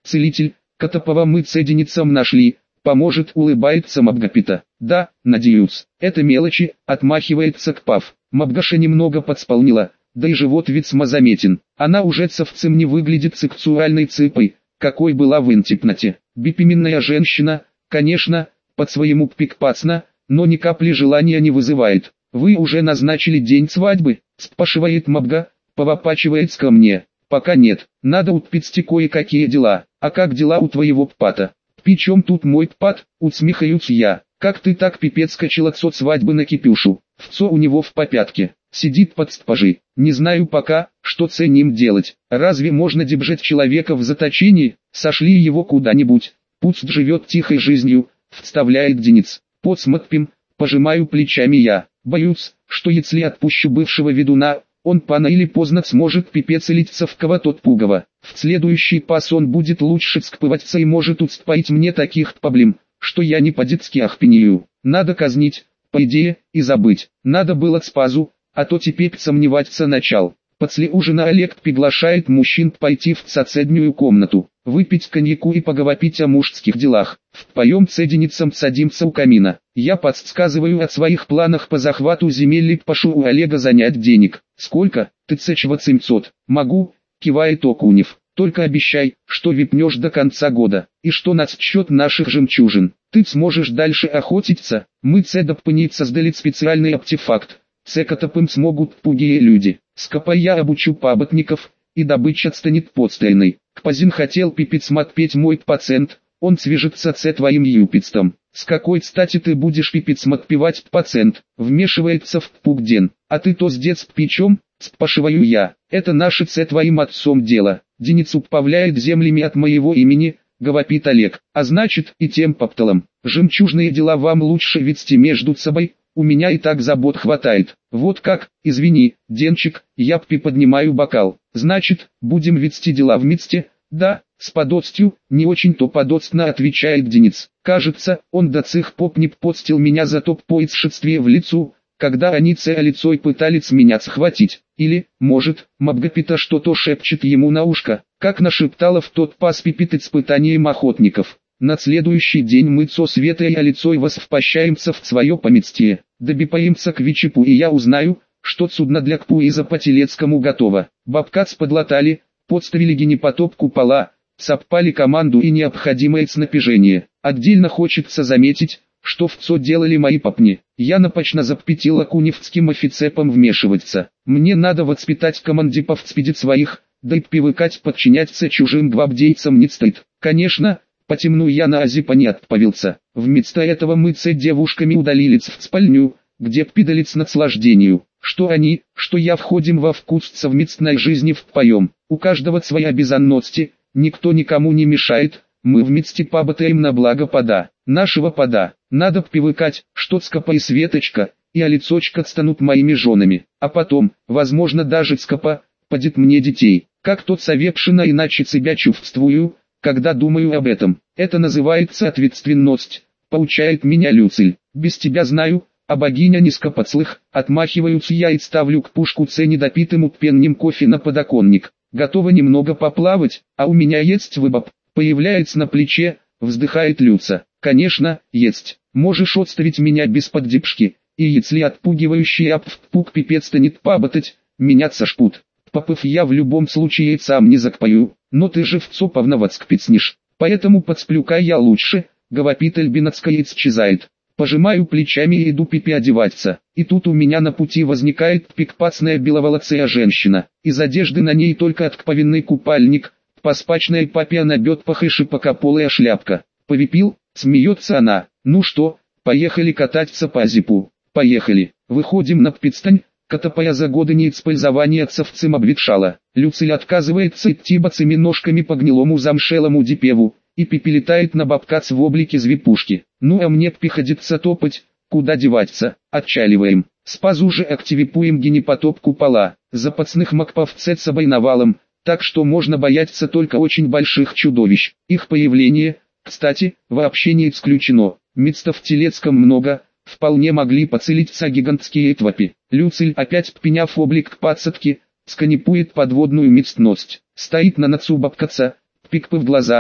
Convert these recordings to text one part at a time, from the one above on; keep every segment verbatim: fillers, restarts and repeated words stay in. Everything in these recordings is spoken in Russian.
целитель, Катапова мы цеденицам нашли, поможет, улыбается Мабгапита. Да, надеюсь, это мелочи, отмахивается Кпав. Мабгаша немного подсполнила, да и живот весьма заметен. Она уже совсем не выглядит сексуальной цыпой, какой была в интипнате. Бипименная женщина, конечно, под своему пикпацна, но ни капли желания не вызывает. Вы уже назначили день свадьбы? Спрашивает Мабга, повопачивается ко мне. Пока нет, надо утпить кое-какие дела. А как дела у твоего ппата? Причем тут мой ппат, усмехаюсь я. Как ты так пипец качал от свадьбы на кипюшу? Вцо у него в попятке. Сидит под стпажи. Не знаю пока, что с ним делать. Разве можно держать человека в заточении? Сошли его куда-нибудь. Пусть живет тихой жизнью, вставляет Денис. Посмотрим, пожимаю плечами я. Боюсь, что если отпущу бывшего ведуна, он пано или поздно сможет пипец литься в кого тот пугово. В следующий пас он будет лучше скпываться и может устроить мне таких проблем, что я не по-детски ахпенею. Надо казнить, по идее, и забыть. Надо было спазу, а то теперь сомневаться начал. После ужина Олег приглашает мужчин пойти в соседнюю комнату, выпить коньяку и поговорить о мужских делах. Вдвоем цеденицам садимся у камина. Я подсказываю о своих планах по захвату земель и прошу у Олега занять денег. Сколько? Тысяч восемьсот. Могу, кивает Окунев. Только обещай, что випнешь до конца года, и что насчет наших жемчужин. Ты сможешь дальше охотиться. Мы цедопнить создали специальный артефакт. Цекатопым смогут пугие люди. Скопай я обучу паботников, и добыча станет подстельной. Кпазин хотел пипец смотреть мой пациент, он свяжется с твоим юпитстом. С какой стати ты будешь пипец отпевать пациент? Вмешивается в Пугден. А ты то с детств печем? Спрашиваю я. Это наше с твоим отцом дело. Денис управляет землями от моего имени, говорит Олег. А значит и тем попталом. Жемчужные дела вам лучше вести между собой. У меня и так забот хватает. Вот как, извини, Денчик, я приподнимаю бокал. Значит, будем вести дела вместе? Да, с подотстью, не очень-то подотстно отвечает Денис. Кажется, он до сих пор не подстил меня за то поисшествие в лицу, когда они целой лицой пытались меня схватить. Или, может, Мабгапита что-то шепчет ему на ушко, как нашептала в тот пас пипит испытанием охотников. На следующий день мы со Светой и Алицой возвращаемся в свое поместье. Добипаемся к Вичипу и я узнаю, что судно для круиза по Телецкому готово. Бабкац подлатали, подставили генепотоп купола, сопали команду и необходимое снапряжение. Отдельно хочется заметить, что в ЦО делали мои попни. Я напочно запретила куневским офицепам вмешиваться. Мне надо воспитать командипов спидит своих, да и привыкать подчиняться чужим гвардейцам не стоит. Конечно, по темну я на Азипа не отправился. Вместо этого мы с девушками удалились в спальню, где пидалец наслаждению. Что они, что я входим во вкус совместной жизни вдвоем. У каждого свои обязанности, никто никому не мешает. Мы вместе поботаем на благо пода, нашего пода. Надо привыкать, что Скопа и Светочка, и Алицочка станут моими женами. А потом, возможно даже Скопа, подит мне детей. Как тот совершенно иначе себя чувствую, когда думаю об этом. Это называется ответственность, поучает меня Люциль. Без тебя знаю, а богиня низкопоцлых, отмахиваюсь я и ставлю к пушку с недопитым упенним кофе на подоконник. Готова немного поплавать, а у меня есть выбор. Появляется на плече, вздыхает Люца. Конечно, есть. Можешь отставить меня без поддержки, и если отпугивающий апфпук пипец станет поботать, меняться шпут. Попыв я в любом случае сам не закпою, но ты же в ЦО повновацкпецнешь. Поэтому подсплю-ка я лучше, говорит Эльбинацкая и исчезает. Пожимаю плечами и иду пипи одеваться. И тут у меня на пути возникает пикпацная беловолосая женщина. Из одежды на ней только откповенный купальник, по спачной папе на бедпах и шипокополая шляпка. Повипил, смеется она. Ну что, поехали кататься по Азипу. Поехали. Выходим на пидстань. Катапая за годы неиспользования совцем обветшала. Люциль отказывается идти босыми ножками по гнилому замшелому дипеву, и пипи летает на бабкац в облике звепушки. Ну а мне приходится топать, куда деваться, отчаливаем. Спазу же активипуем генепотоп купола, запасных макпов с собой навалом, так что можно бояться только очень больших чудовищ. Их появление, кстати, вообще не исключено. Места в Телецком много, вполне могли поцелиться гигантские твапи. Люциль, опять пеняв облик пацатки, сканипует подводную местность. Стоит на носу бабкаца, пикпы в глаза,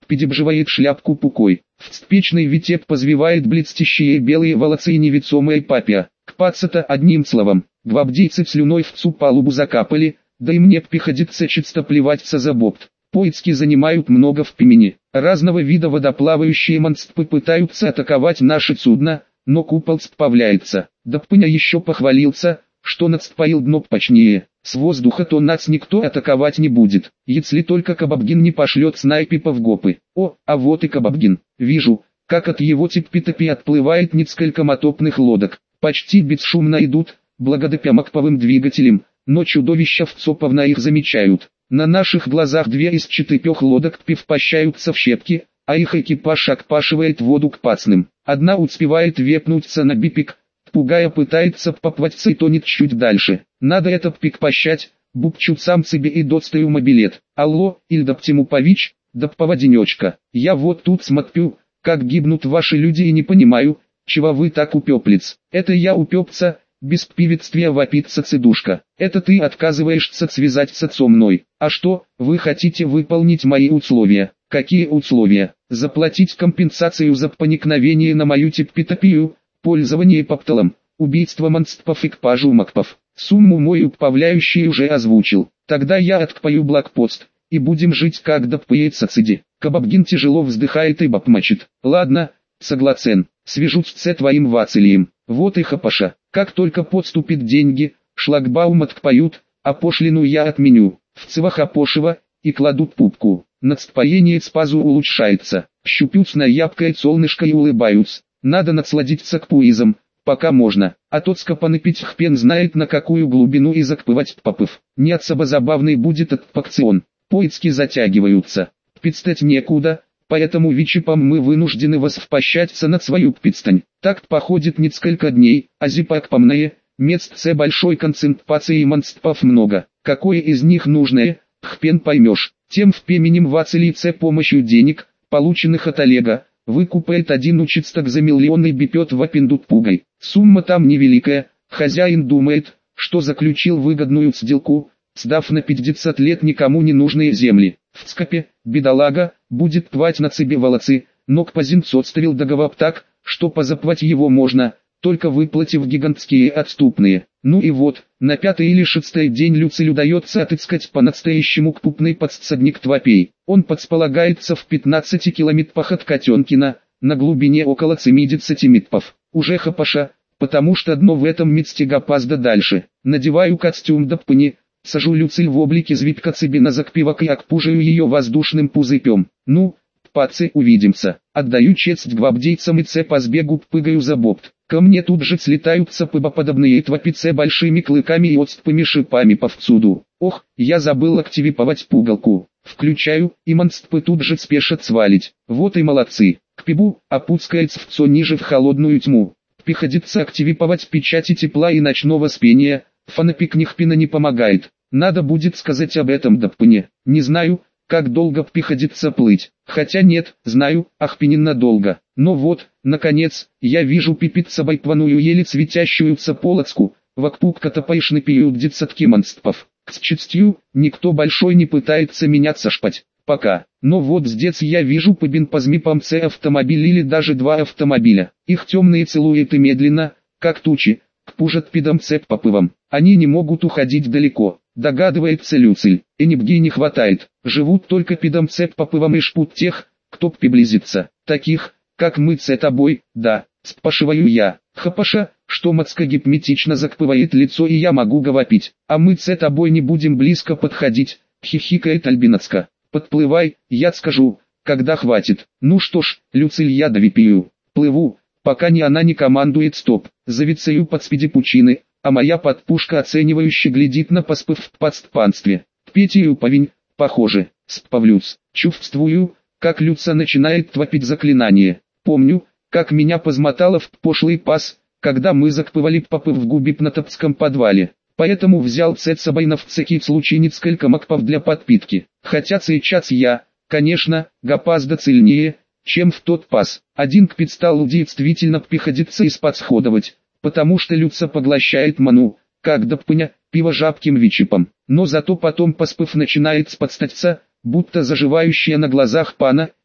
пидебживает шляпку пукой. В спечной витеп позвивает блестящие белые волосы и невесомые папя. Кпаться-то одним словом, гвабдейцы слюной в цу палубу закапали, да и мне приходится чисто плеваться за бокт. Поиски занимают много в пимени. Разного вида водоплавающие монстры пытаются атаковать наше судно, но купол справляется. Даппыня еще похвалился, что надспоил дно почнее. С воздуха то нас никто атаковать не будет, если только Кабабгин не пошлет снайпипа в гопы. О, а вот и Кабабгин. Вижу, как от его типпи-топи отплывает несколько мотопных лодок. Почти бесшумно идут, благодаря макповым двигателям, но чудовища вцоповно их замечают. На наших глазах две из четырех лодок пивпощаются в щепки, а их экипаж окпашивает воду к пацным. Одна успевает вепнуться на бипик, пугая пытается поплаваться и тонет чуть дальше. Надо это пикпощать, бубчут сам себе и достаю мобилет. Алло, Ильдап Тимупович, да поводенечка. Я вот тут смотрю, как гибнут ваши люди и не понимаю, чего вы так упеплиц. Это я упепца, без пивецтвия вопится цедушка. Это ты отказываешься связаться со мной. А что, вы хотите выполнить мои условия? Какие условия? Заплатить компенсацию за проникновение на мою типпитопию, пользование попталом, убийство монстров экипажу макпов. Сумму мою управляющий уже озвучил. Тогда я откпою блокпост, и будем жить как допоется циди. Кабабгин тяжело вздыхает и бапмачит. Ладно, согласен, свяжусь с твоим Вацилием. Вот и хапаша. Как только подступит деньги, шлагбаум откпоют, а пошлину я отменю. В цевах опошива, и кладут пупку. Надспоение спазу улучшается. Щупюсь на ябкое солнышко и улыбаюсь. Надо насладиться кпуизом, пока можно, а тот скопанопить хпен знает на какую глубину и закпывать попыв. Не особо забавный будет этот пакцион. Поиски затягиваются. Пицтать некуда, поэтому вичипам мы вынуждены воспощаться на свою пицтань. Так походит несколько дней, а зипак помное, мест с большой концентрацией монстров много. Какое из них нужное, хпен поймешь. Тем в пеменем Вацилийце помощью денег, полученных от Олега, выкупает один участок за миллион и бипет в апендут пугой. Сумма там невеликая, хозяин думает, что заключил выгодную сделку, сдав на пятьдесят лет никому не нужные земли. В Цкапе, бедолага, будет платить на себе волосы, но Кпазин составил договор так, что позаплатить его можно, только выплатив гигантские отступные. Ну и вот, на пятый или шестой день Люциль удается отыскать по-настоящему крупный подсадник твопей. Он подсполагается в пятнадцати километрах от Котенкина, на глубине около семидесяти метров. Уже хапаша, потому что дно в этом месте гопазда дальше. Надеваю костюм Даппыни, сажу Люциль в облике звитка себе на закпивок и окпужаю ее воздушным пузырем. Ну, пацы, увидимся. Отдаю честь гвабдейцам и це по сбегу пыгаю за бокт. Ко мне тут же слетаются пыбоподобные твопице большими клыками и отступами шипами повсюду. Ох, я забыл активировать пугалку. Включаю, и монстры тут же спешат свалить. Вот и молодцы. К пибу, опускается в цо ниже в холодную тьму. Приходится активировать печати тепла и ночного спения. Фанапик Нихпина не помогает. Надо будет сказать об этом Даппыне. Не знаю, как долго приходится плыть. Хотя нет, знаю, ахпинин надолго. Но вот, наконец, я вижу пипица байпваную еле светящуюся полоцку. Вокруг катапаишны пьют десятки монстров. К счастью, никто большой не пытается меня сошпать. Пока. Но вот здесь я вижу по бенпазмипам С автомобиль или даже два автомобиля. Их темные целуют и медленно, как тучи, кпужат пидом цеп попывом. Они не могут уходить далеко. Догадывается Люциль, и небги не хватает. Живут только пидом цеп попывом и шпут тех, кто приблизится. Таких, как мы с тобой, да, спашиваю я. Хапаша, что мацка гипметично закпывает лицо и я могу говорить. А мы с тобой не будем близко подходить, хихикает Альбинацка. Подплывай, я скажу, когда хватит. Ну что ж, Люциль, я довипию. Плыву, пока ни она не командует стоп. Завицею под спиди пучины, а моя подпушка оценивающе глядит на поспыв в подстпанстве. Петию повинь, похоже, спавлюсь. Чувствую, как Люца начинает твопить заклинание. Помню, как меня позмотало в пошлый пас, когда мы закпывали попыв в губипнатопском подвале. Поэтому взял с собой на всякий случай несколько макпов для подпитки. Хотя сейчас я, конечно, гопазда сильнее, чем в тот пас. Один кпит стал действительно приходится исподсходовать, потому что Люца поглощает ману, как Даппыня, пиво жабким вичипом. Но зато потом поспыв начинает сподстаться, будто заживающая на глазах пана,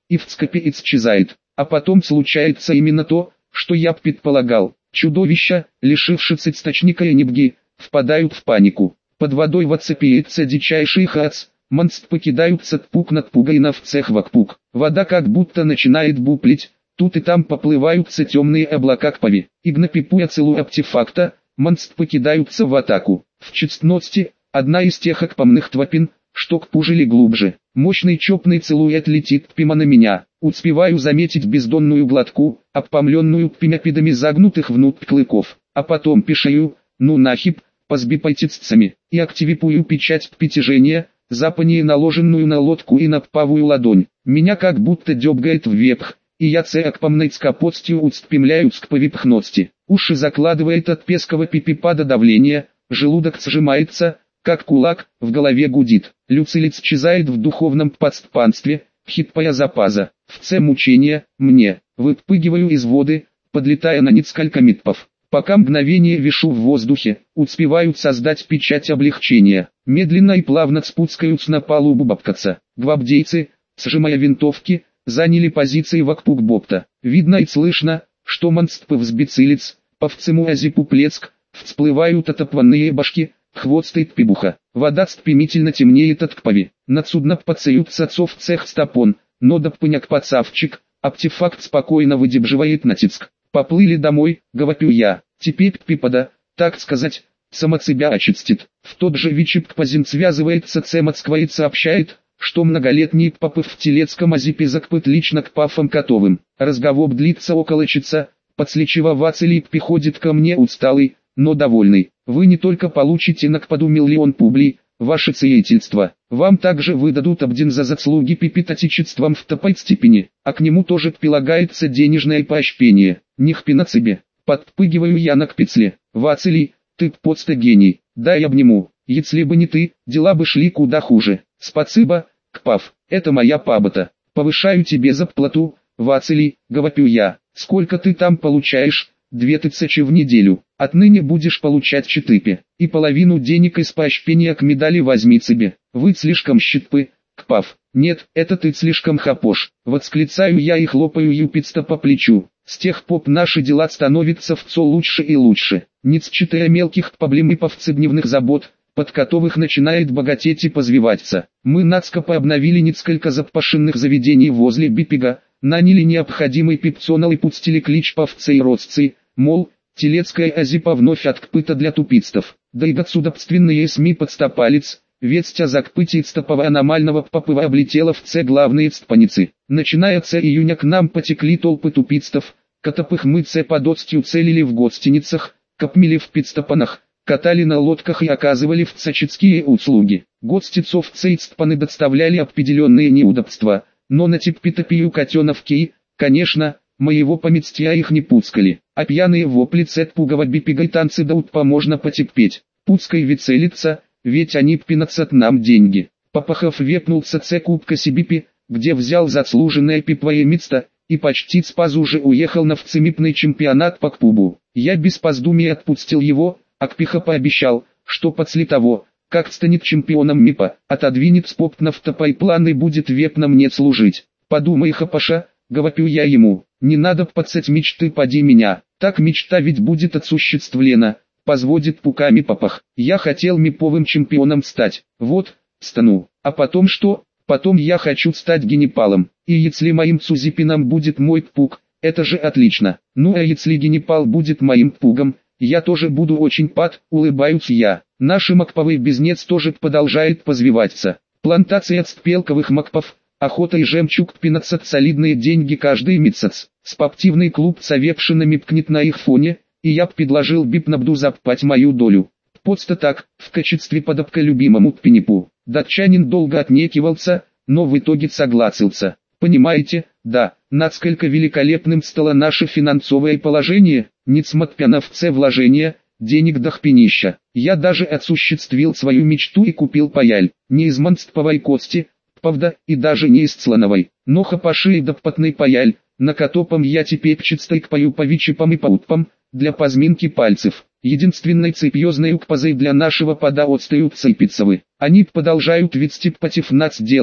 и в цепи исчезает. А потом случается именно то, что я предполагал. Чудовища, лишившись источника энергии, впадают в панику. Под водой воцепиется дичайший хаос, монстр покидаются тпук над пугой на вцех вакпук. Вода как будто начинает буплить, тут и там поплываются темные облака к пове. Игнопипуя целую артефакта, монстр покидаются в атаку. В честности, одна из тех акпомных твапин, что кпужили глубже. Мощный чопный целует летит пима на меня. Успеваю заметить бездонную гладку, обпомленную пимяпидами загнутых внутрь клыков. А потом пишаю, ну нахиб, позбипайтицами, и активипую печать притяжения, запание наложенную на лодку и на павую ладонь. Меня как будто дёбгает вверх, и я цеакпомной скопостью устремляюсь к повипхности. Уши закладывает от пеского пипипада давления, желудок сжимается, как кулак, в голове гудит. Люцилит исчезает в духовном подспанстве, хитпая запаза. В це мучения, мне, выпрыгиваю из воды, подлетая на несколько метров. Пока мгновение вишу в воздухе, успевают создать печать облегчения. Медленно и плавно спускаются на палубу бабкаться. Гвардейцы, сжимая винтовки, заняли позиции вокруг бопта. Видно и слышно, что монстр взбицилец, по всему азипу плеск, всплывают отопванные башки, хвостает пибуха. Вода стремительно темнеет от кпави. Над судном пацаются отцов цех стопон, но допняк пацавчик, артефакт спокойно выдерживает натиск. Поплыли домой, говорю я, теперь пипада, так сказать, сама себя очистит. В тот же вечер Кпазин связывается с Москвой и сообщает, что многолетний папы в Телецком азипе закпыт лично к пафам Котовым. Разговор длится около часа, подслечива Вацелий приходит ко мне усталый, но довольный. Вы не только получите на Кпаду миллион публей, ваше сиятельство, вам также выдадут обден за заслуги пипитатичеством в топой степени, а к нему тоже прилагается денежное поощрение. Нихпи на цебе. Подпрыгиваю я на кпецле. Вацелий, ты просто гений, дай обниму. Если бы не ты, дела бы шли куда хуже. Спасибо, Кпав, это моя пабота. Повышаю тебе зарплату, Вацелий, говорю я. Сколько ты там получаешь? Две тысячи в неделю. Отныне будешь получать четыре. И половину денег из поощрения к медали возьми себе. Вы слишком щипы, Кпав. Нет, это ты слишком хапош. Восклицаю я и хлопаю юписта по плечу. С тех пор наши дела становятся все лучше и лучше. Ниц четыре мелких проблем и повседневных забот, под которых начинает богатеть и позвиваться. Мы нацкопо обновили несколько запашенных заведений возле Бипига, наняли необходимый пипцонал и пустили клич повцы и родцы, мол, Телецкая азипа вновь открыта для тупицтов. Да и государственные СМИ подстопалец, весть о закпытии стопова аномального попыва облетела в Ц главные цпаницы. Начиная с июня к нам потекли толпы тупицтов, котопых мы Ц под отстью целили в гостиницах, копмили в пидстопанах, катали на лодках и оказывали в цачецкие услуги. Гостицов Ц и цпаны доставляли определенные неудобства, но на типпитопию котеновки, конечно, моего поместья их не пускали, а пьяные вопли цетпугова бипигой танцы да утпа можно потерпеть. Пуцкой вицелиться, ведь они пинатся нам деньги. Попахов вепнулся Ц кубка Сибипи, где взял заслуженное пипвое место, и почти спазу уже уехал на вцемипный чемпионат по кпубу. Я без поздумий отпустил его, а Кпиха пообещал, что после того, как станет чемпионом МИПа, отодвинет спорт на втопайплан и будет вепно мне служить. Подумай, хапаша, говорю я ему, не надо пацать мечты поди меня, так мечта ведь будет осуществлена, позводит пуками попах. Я хотел миповым чемпионом стать, вот, стану, а потом что? Потом я хочу стать генепалом, и если моим цузипином будет мой пук, это же отлично. Ну а если генепал будет моим пугом, я тоже буду очень пад, улыбаюсь я. Наш макповый бизнес тоже продолжает позвиваться. Плантация цпелковых макпов, охота и жемчуг пинатся солидные деньги каждый месяц. Спортивный клуб с овепшинами пкнет на их фоне, и я предложил Бипнабду запать мою долю. Просто так, в качестве подобка любимому пинипу. Датчанин долго отнекивался, но в итоге согласился. Понимаете, да, насколько великолепным стало наше финансовое положение, несмотря на все вложения, денег дохпенища. Я даже осуществил свою мечту и купил паяль, не из монстровой кости, правда, и даже не из слоновой, но хапаши и допотный паяль, на котором я теперь чистой пою по вичипам и по утпам, для позминки пальцев. Единственной цепьезной укпазой для нашего пода отстают цепицевы. Они продолжают вести против нас дело,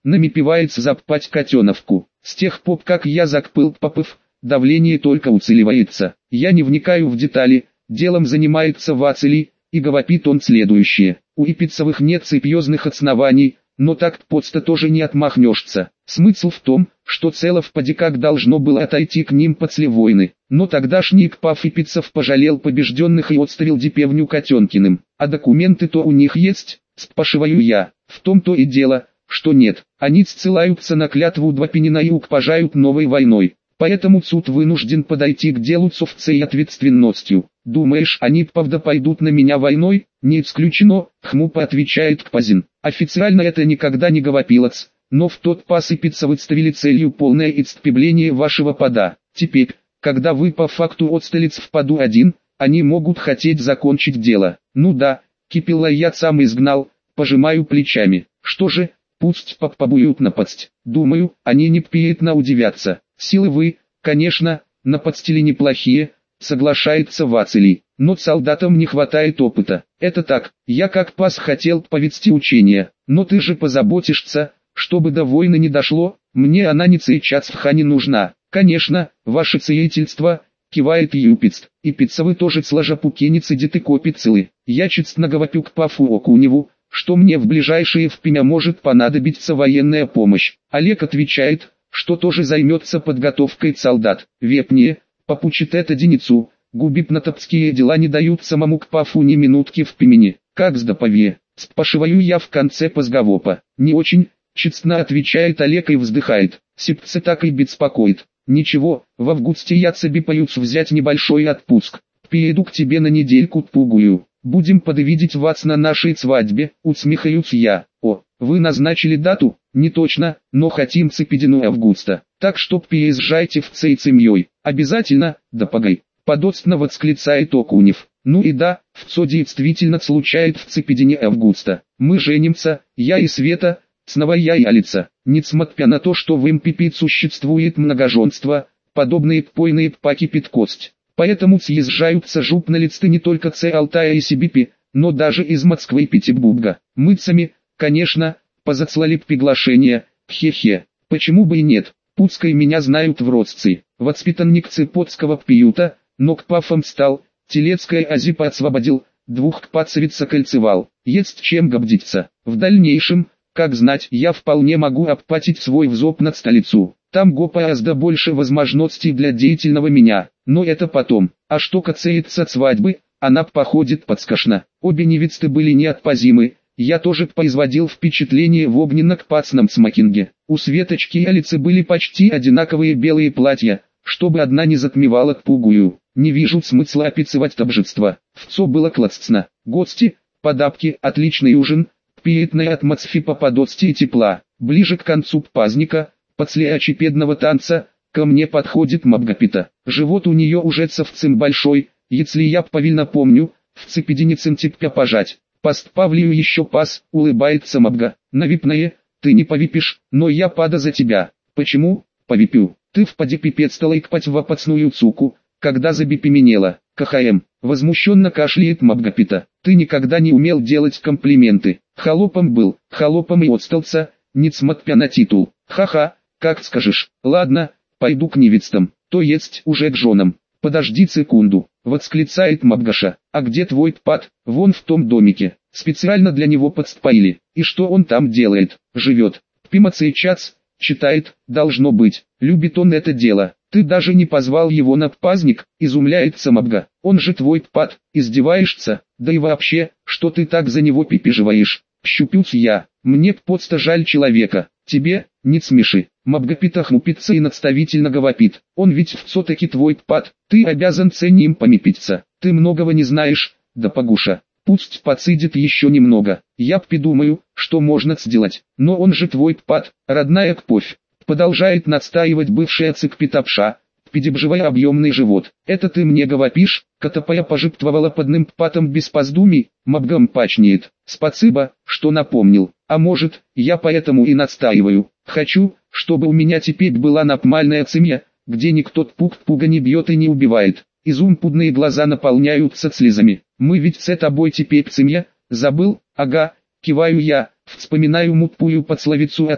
намипивается заппать котеновку. С тех пор, как я закпыл попыв, давление только уцеливается. Я не вникаю в детали, делом занимается Вацелий, и говорит он следующее. У Ипицевых нет серьезных оснований, но так просто тоже не отмахнешься. Смысл в том, что Целов поди как должно было отойти к ним после войны. Но тогдашний Кпав Ипицев пожалел побежденных и отставил Дипевню Котенкиным. А документы-то у них есть, спрашиваю я. В том-то и дело, что нет. Они ссылаются на клятву Двопинина и укпажают новой войной. Поэтому суд вынужден подойти к делу с овцей ответственностью. Думаешь, они правда пойдут на меня войной? Не исключено, хмупо отвечает Кпазин. Официально это никогда не говорилось, но в тот пас Ипица выставили целью полное истребление вашего пода. Теперь, когда вы по факту отсталец в поду один, они могут хотеть закончить дело. Ну да, Кипила я сам изгнал, пожимаю плечами. Что же, пусть попробуют напасть. Думаю, они не приятно удивятся. Силы вы, конечно, нападстили неплохие, соглашается Вацелий, но солдатам не хватает опыта. Это так, я как пас хотел повести учения, но ты же позаботишься, чтобы до войны не дошло, мне она не сейчас в хане нужна. Конечно, ваше сиятельство, кивает Юпиц, и Пиццевы тоже сложапукенец идет и копит целы. Я честно говорю к Пафу Окуневу, что мне в ближайшее время может понадобиться военная помощь. Олег отвечает, что тоже займется подготовкой солдат. Вепнее, попучит это деницу, губипнотопские дела не дают самому Кпафу ни минутки в пимени. Как сдапове, спрашиваю я в конце позговопа. Не очень, честно отвечает Олег и вздыхает. Сипце так и беспокоит. Ничего, в августе я собипаюсь взять небольшой отпуск. Приеду к тебе на недельку пугую. Будем подвидеть вас на нашей свадьбе, усмехаюсь я. О, вы назначили дату? Не точно, но хотим цепедину августа. Так что приезжайте в цей семьей. Обязательно, да погай. Подостно восклицает Окунев. Ну и да, в ЦО действительно случает в цепедине августа. Мы женимся, я и Света, снова я и Алица. Несмотря на то, что в МПП существует многоженство, подобные пойные паки кость. Поэтому съезжаются жупнолисты не только с Алтая и Сибипи, но даже из Москвы и Петербурга. Мы сами, конечно, позаслали приглашение, хе-хе. Почему бы и нет, пускай меня знают в родцы. Воспитанник Цепотского приюта, но к пафам стал, Телецкая Азипа освободил, двух кпацевиц окольцевал. Есть чем гордиться. В дальнейшем, как знать, я вполне могу обплатить свой взоп над столицу. Там гораздо больше возможностей для деятельного меня, но это потом. А что касается свадьбы, она походит подскошно. Обе невесты были неотпазимы, я тоже производил впечатление в огненно-кпацном смокинге. У Светочки и Алицы были почти одинаковые белые платья, чтобы одна не затмевала пугую. Не вижу смысла описывать торжество. В ЦО было классно. Гости, подапки, отличный ужин, приятная атмосфера подости и тепла. Ближе к концу праздника, после очепедного танца, ко мне подходит Мабгапита. Живот у нее уже совсем большой, если я правильно помню, в цепедине центипка пожать. Паст Павлию еще пас, улыбается Мабга. Навипное, ты не повипишь, но я пада за тебя. Почему? Повипю. Ты в поде пипец стала икпать в опасную цуку, когда забипименела. КХМ. Возмущенно кашляет Мабгапита. Ты никогда не умел делать комплименты. Холопом был, холопом и отстался, несмотря на титул. Ха-ха, как скажешь. Ладно, пойду к невестам, то есть уже к женам. Подожди секунду, восклицает Мабгаша. А где твой пад? Вон в том домике. Специально для него подспоили. И что он там делает? Живет. Пима сейчас, читает, должно быть. Любит он это дело. Ты даже не позвал его на праздник, изумляется Мабга. Он же твой пад, издеваешься? Да и вообще, что ты так за него пипиживаешь? Щупюсь я. Мне просто жаль человека. Тебе, не смеши. Мабгапита хмупится и наставительно говорит. Он ведь все-таки твой пад. Ты обязан с ним помипиться. Ты многого не знаешь, да погуша. Пусть подсидит еще немного. Я придумаю, что можно сделать. Но он же твой пад, родная кровь. Продолжает настаивать бывшая цикпитапша, пидебживая объемный живот. Это ты мне говоришь? Катапая пожиптвовала подным патом без поздумий, Мабгам пачнеет. Спасибо, что напомнил. А может, я поэтому и настаиваю. Хочу, чтобы у меня теперь была нормальная семья, где никто пук-пуга не бьет и не убивает. Изумпудные глаза наполняются слезами. Мы ведь с тобой теперь семья, забыл? Ага, киваю я, вспоминаю мутпую подсловицу о том,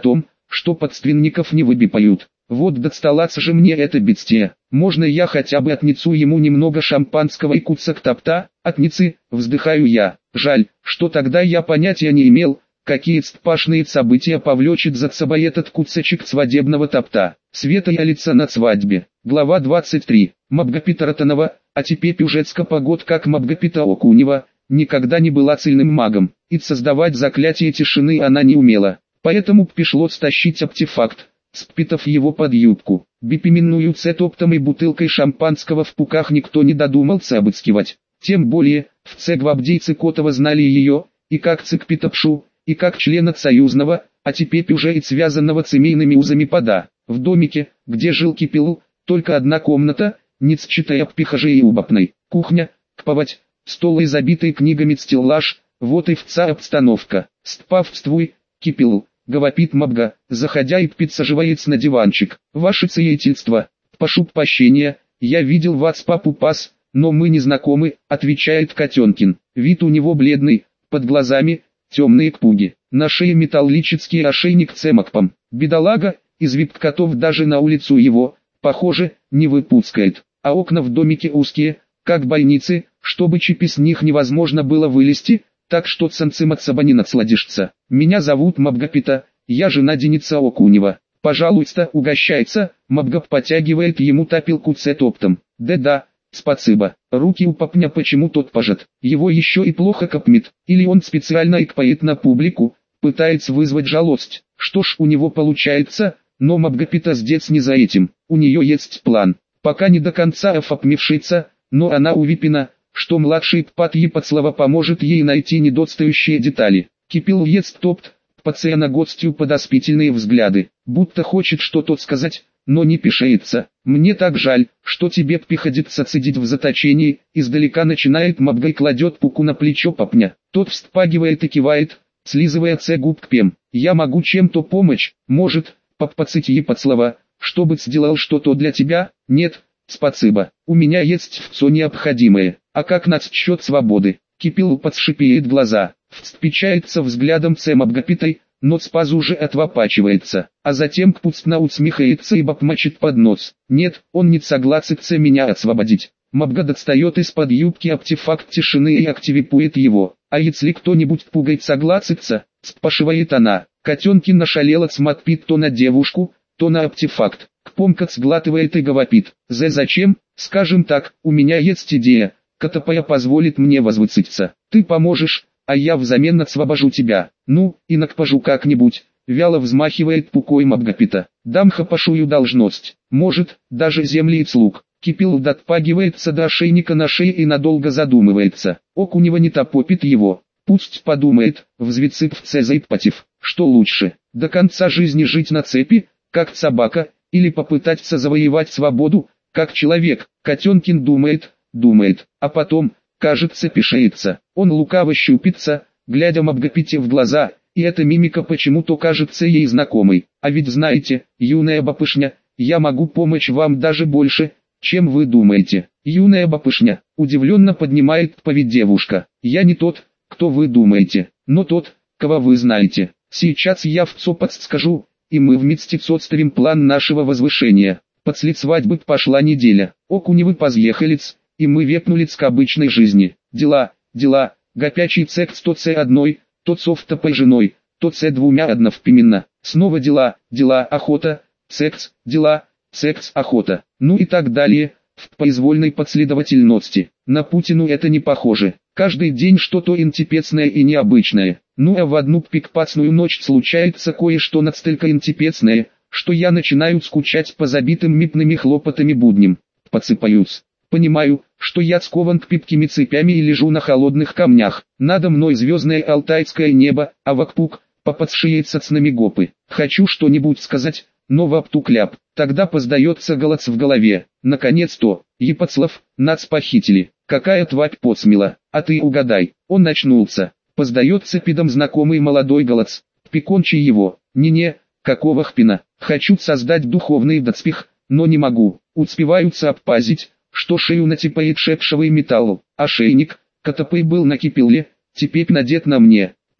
что подственников не выбипают. Вот досталась же мне это бедствие. Можно я хотя бы отнесу ему немного шампанского и кусок топта? Отнеси, вздыхаю я. Жаль, что тогда я понятия не имел, какие страшные события повлечет за собой этот кусочек свадебного топта. Светая лица на свадьбе. Глава двадцать три. Мабгапита Ротанова, а теперь пюжетска погод как Мабгапита Окунева, никогда не была сильным магом, и создавать заклятие тишины она не умела. Поэтому пришлось стащить артефакт, спитав его под юбку. Бипименную цетоптом и бутылкой шампанского в пуках никто не додумался обыскивать. Тем более, в цегвабдейцы Котова знали ее, и как цикпитапшу, и как члена союзного, а теперь уже и связанного семейными узами пода. В домике, где жил Кипелу, только одна комната, ницчатая пихожей и убапной. Кухня, кповать, стол и забитый книгами стеллаж, вот и вся обстановка. Стпавствуй, Кипелу, говорит Мабга, заходя и подсаживается на диванчик. Ваше сиятельство, прошу прощения, я видел вас папу пас, но мы не знакомы, отвечает Котенкин. Вид у него бледный, под глазами, темные кпуги, на шее металлический ошейник с эмакпом. Бедолага, из вип-котов даже на улицу его, похоже, не выпускает, а окна в домике узкие, как бойницы, чтобы через них невозможно было вылезти, так что цанцем от саба не насладишься. Меня зовут Мабгапита, я жена Дениса Окунева. Пожалуйста, угощайся, Мабгап потягивает ему тапилку цетоптом. Да-да, спасибо. Руки у папня почему тот пожат, его еще и плохо копмит, или он специально икпает на публику, пытается вызвать жалость. Что ж у него получается, но Мабгапита здесь не за этим, у нее есть план. Пока не до конца офопмившийся, но она увипена, что младший пат Епацлава поможет ей найти недостающие детали. Кипел ест топт, пациента гостю подоспительные взгляды, будто хочет что-то сказать, но не пишется. Мне так жаль, что тебе приходится сидеть в заточении, издалека начинает Мабга и кладет пуку на плечо папня. Тот вспагивает и кивает, слизывая це губ пем. Я могу чем-то помочь, может, попацить Епацлава, чтобы сделал что-то для тебя? Нет, спасибо, у меня есть все необходимое. А как насчет свободы? Кипел подшипеет глаза, впечается взглядом с Мабгапитой, но спазу уже отвопачивается, а затем пустно усмехается и бапмачет под нос. Нет, он не согласится меня освободить. Мабга достает из-под юбки артефакт тишины и активирует его. А если кто-нибудь пугает согласится, спрашивает она. Котенкин нашалело смотрит то на девушку, то на артефакт. Кпомка сглатывает и говорит: «Зе зачем? Скажем так, у меня есть идея, которая позволит мне возвыситься. Ты поможешь, а я взамен освобожу тебя. Ну, и накпажу как-нибудь», вяло взмахивает пукой Мабгапита. «Дам хапашую должность, может, даже земли и слуг». Кипел дотпагивается до ошейника на шее и надолго задумывается. Окунева не топопит его. Пусть подумает, взвится в цезайпатив, что лучше, до конца жизни жить на цепи, как собака, или попытаться завоевать свободу, как человек. Котенкин думает, думает, а потом, кажется, пишется. Он лукаво щупится, глядя Мабгапите в глаза, и эта мимика почему-то кажется ей знакомой. А ведь знаете, юная бабышня, я могу помочь вам даже больше, чем вы думаете. Юная бабышня, удивленно поднимает поведь девушка. Я не тот, кто вы думаете, но тот, кого вы знаете. Сейчас я все подскажу, и мы вместе составим план нашего возвышения. После свадьбы пошла неделя. Окуневы позъехалец, и мы вепнулись к обычной жизни. Дела, дела, гопячий секс то це одной, то цовтопой женой, то це двумя одновременно. Снова дела, дела, охота, секс, дела, секс, охота. Ну и так далее, в произвольной последовательности. На Путину это не похоже. Каждый день что-то интересное и необычное. Ну а в одну пикпасную ночь случается кое-что настолько интересное, что я начинаю скучать по забитым мипными хлопотами будням. Подсыпаюсь. Понимаю, что я скован крепкими цепями и лежу на холодных камнях. Надо мной звездное алтайское небо, а вокруг попадшиеся цнами гопы. Хочу что-нибудь сказать, но вопту кляп. Тогда поздается голос в голове. Наконец-то, Епацлав, нас похитили. Какая тварь посмела, а ты угадай. Он очнулся. Поздается пидом знакомый молодой голос. Пикончи его. Не-не, какого хпина. Хочу создать духовный доспех, но не могу. Успеваются обпазить, что шею натипает шепшевый металл. Ошейник, который был на Кипеле, теперь надет на мне.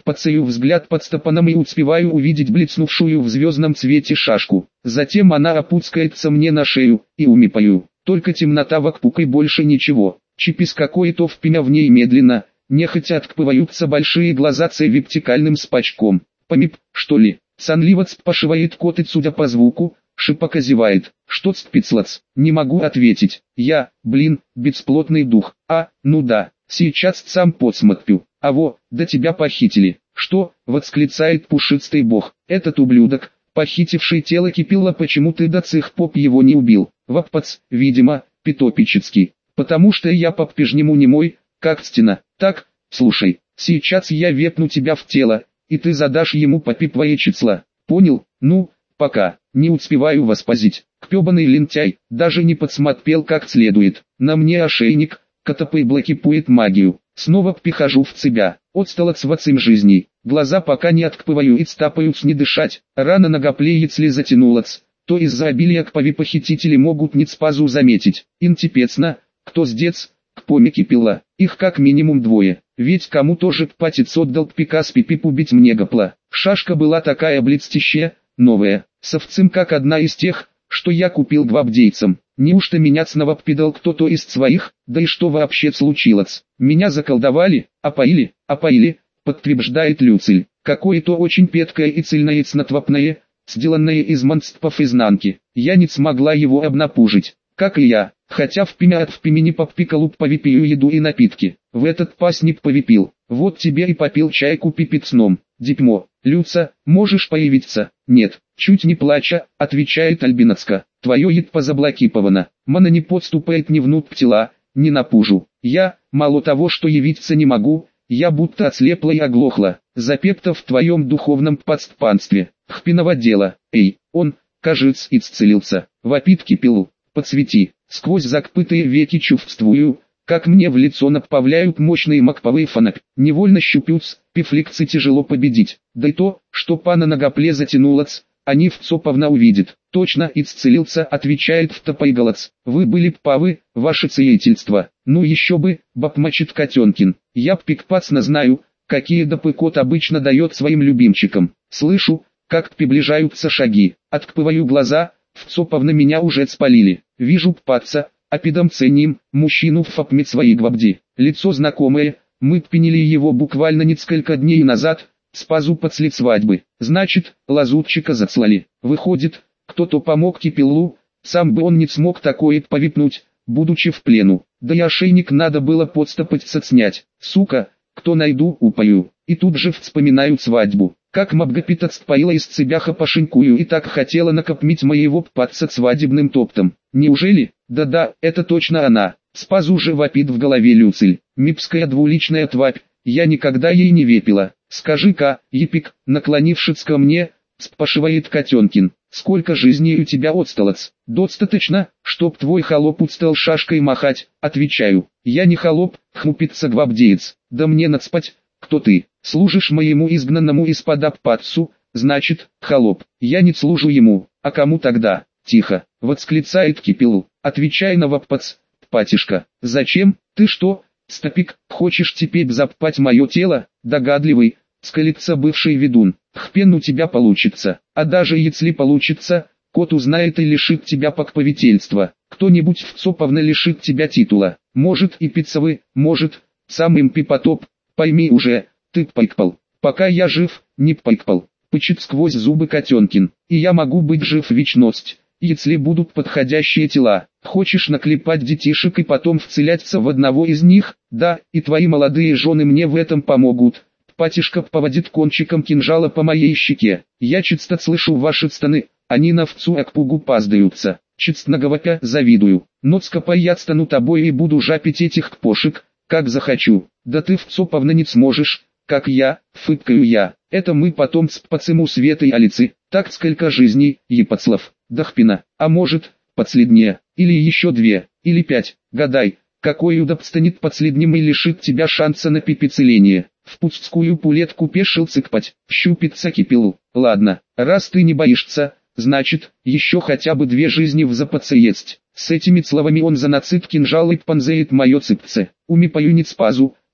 пацаю взгляд под стопаном и успеваю увидеть блеснувшую в звездном цвете шашку. Затем она опускается мне на шею, и умипаю. Только темнота вокруг и больше ничего. Чипис какой-то впрямь в ней медленно, нехотя открываются большие глаза с вертикальным спачком. Помип, что ли? Сонливо пошивает кот и, судя по звуку, шипоко зевает. Что спицлац? Не могу ответить. Я, блин, бесплотный дух. А, ну да, сейчас сам подсмотрю. А во, да тебя похитили. Что? Восклицает пушистый бог. Этот ублюдок, похитивший тело Кипелла, почему ты до цих поп его не убил? Ваппац, видимо, питопический. Потому что я по-прежнему не мой, как стена. Так, слушай, сейчас я вепну тебя в тело, и ты задашь ему по пи твои числа. Понял? Ну, пока. Не успеваю воспозить. Кпёбаный лентяй, даже не подсмотрел как следует. На мне ошейник, котопый блокипует магию. Снова прихожу в себя. Отсталок с вацим жизни. Глаза пока не открываю и стапают не дышать. Рана ногоплеец ли затянулась, то из-за обилия кпови похитители могут не спазу заметить. Интипецно, кто сдец, к поме Кипелла. Их как минимум двое. Ведь кому тоже патец отдал приказ пипип убить мне гопла. Шашка была такая блестящая, новая, с овцем как одна из тех, что я купил гвардейцам. Неужто меня снова пидал кто-то из своих? Да и что вообще случилось? Меня заколдовали, опоили, опоили, подтверждает Люциль. Какое-то очень петкое и цельное снотворное, сделанное из монстров изнанки. Я не смогла его обнапужить, как и я, хотя в пимя от в пимени поппикалуп повипию еду и напитки. В этот пасник повипил. Вот тебе и попил чайку пипицном. Дипмо, Люца, можешь появиться? Нет, чуть не плача, отвечает Альбинацка. Твое ядпо заблокировано. Мана не подступает ни внутрь тела, ни на пужу. Я, мало того, что явиться не могу, я будто отслепла и оглохла, заперта в твоем духовном подступанстве. Хпиново дело. Эй, он, кажется, исцелился. Вопит Кипеллу. Подсвети. Сквозь закрытые веки чувствую, как мне в лицо направляют мощные макповые фонарь. Невольно щупюц, пифликцы тяжело победить. Да и то, что пана ногопле затянулась, они в цоповна увидит. Точно исцелился, отвечает втопайголоц. Вы были павы, ваше целительство. Ну еще бы, бабмачит Котенкин. Я пикпацно знаю, какие допы кот обычно дает своим любимчикам. Слышу, как приближаются шаги. Открываю глаза, в цоповна меня уже спалили. Вижу паца, а пидом ценим, мужчину в фапме своей гвабди. Лицо знакомое, мы пенили его буквально несколько дней назад, спазу подслед свадьбы. Значит, лазутчика зацлали. Выходит, кто-то помог Кипеллу, сам бы он не смог такое повипнуть, будучи в плену. Да и ошейник надо было подстопаться снять. Сука, кто найду, упою. И тут же вспоминают свадьбу. Как мабгапитац поила из цебяха пошинкую и так хотела накопмить моего паца свадебным топтом. Неужели? Да-да, это точно она. Спазу же вопит в голове Люциль. Мипская двуличная тварь, я никогда ей не вепила. Скажи-ка, Епик, наклонившись ко мне, спрашивает Котенкин. Сколько жизней у тебя отсталось? Достаточно, чтоб твой холоп устал шашкой махать, отвечаю. Я не холоп, хмупится гвардеец. Да мне надспать, кто ты? Служишь моему изгнанному из-под пацу, значит, холоп. Я не служу ему, а кому тогда? Тихо, восклицает Кипеллу. Отвечай на ваппац, патишка. Зачем? Ты что, стопик, хочешь теперь заппать мое тело? Догадливый, скалится бывший ведун. Хпен у тебя получится, а даже если получится, кот узнает и лишит тебя покровительства. Кто-нибудь в цоповна лишит тебя титула. Может и пиццевы, может, сам импи потоп. Пойми уже, ты пайкпал. Пока я жив, не пайкпал. Пычет сквозь зубы Котенкин. И я могу быть жив вечность, если будут подходящие тела. Хочешь наклепать детишек и потом вцеляться в одного из них? Да, и твои молодые жены мне в этом помогут. Патишка поводит кончиком кинжала по моей щеке. Я часто слышу ваши станы, они на вцу акпугу паздаются. Честно говоря, завидую. Но скопай я стану тобой и буду жапить этих кпошек, как захочу. Да ты в цоповна не сможешь, как я, фыркаю я. Это мы потом с пацему Светой Алицы. Так сколько жизней, Епацлав, Дахпина, а может, последняя, или еще две, или пять, гадай, какой удоб станет последним и лишит тебя шанса на пипицеление. В пустскую пулетку пешил цыкпать, щупиться Кипеллу. Ладно, раз ты не боишься, значит, еще хотя бы две жизни в запасе есть. С этими словами он занацит кинжал и панзеет мое цыпце. Умипаю ницпазу,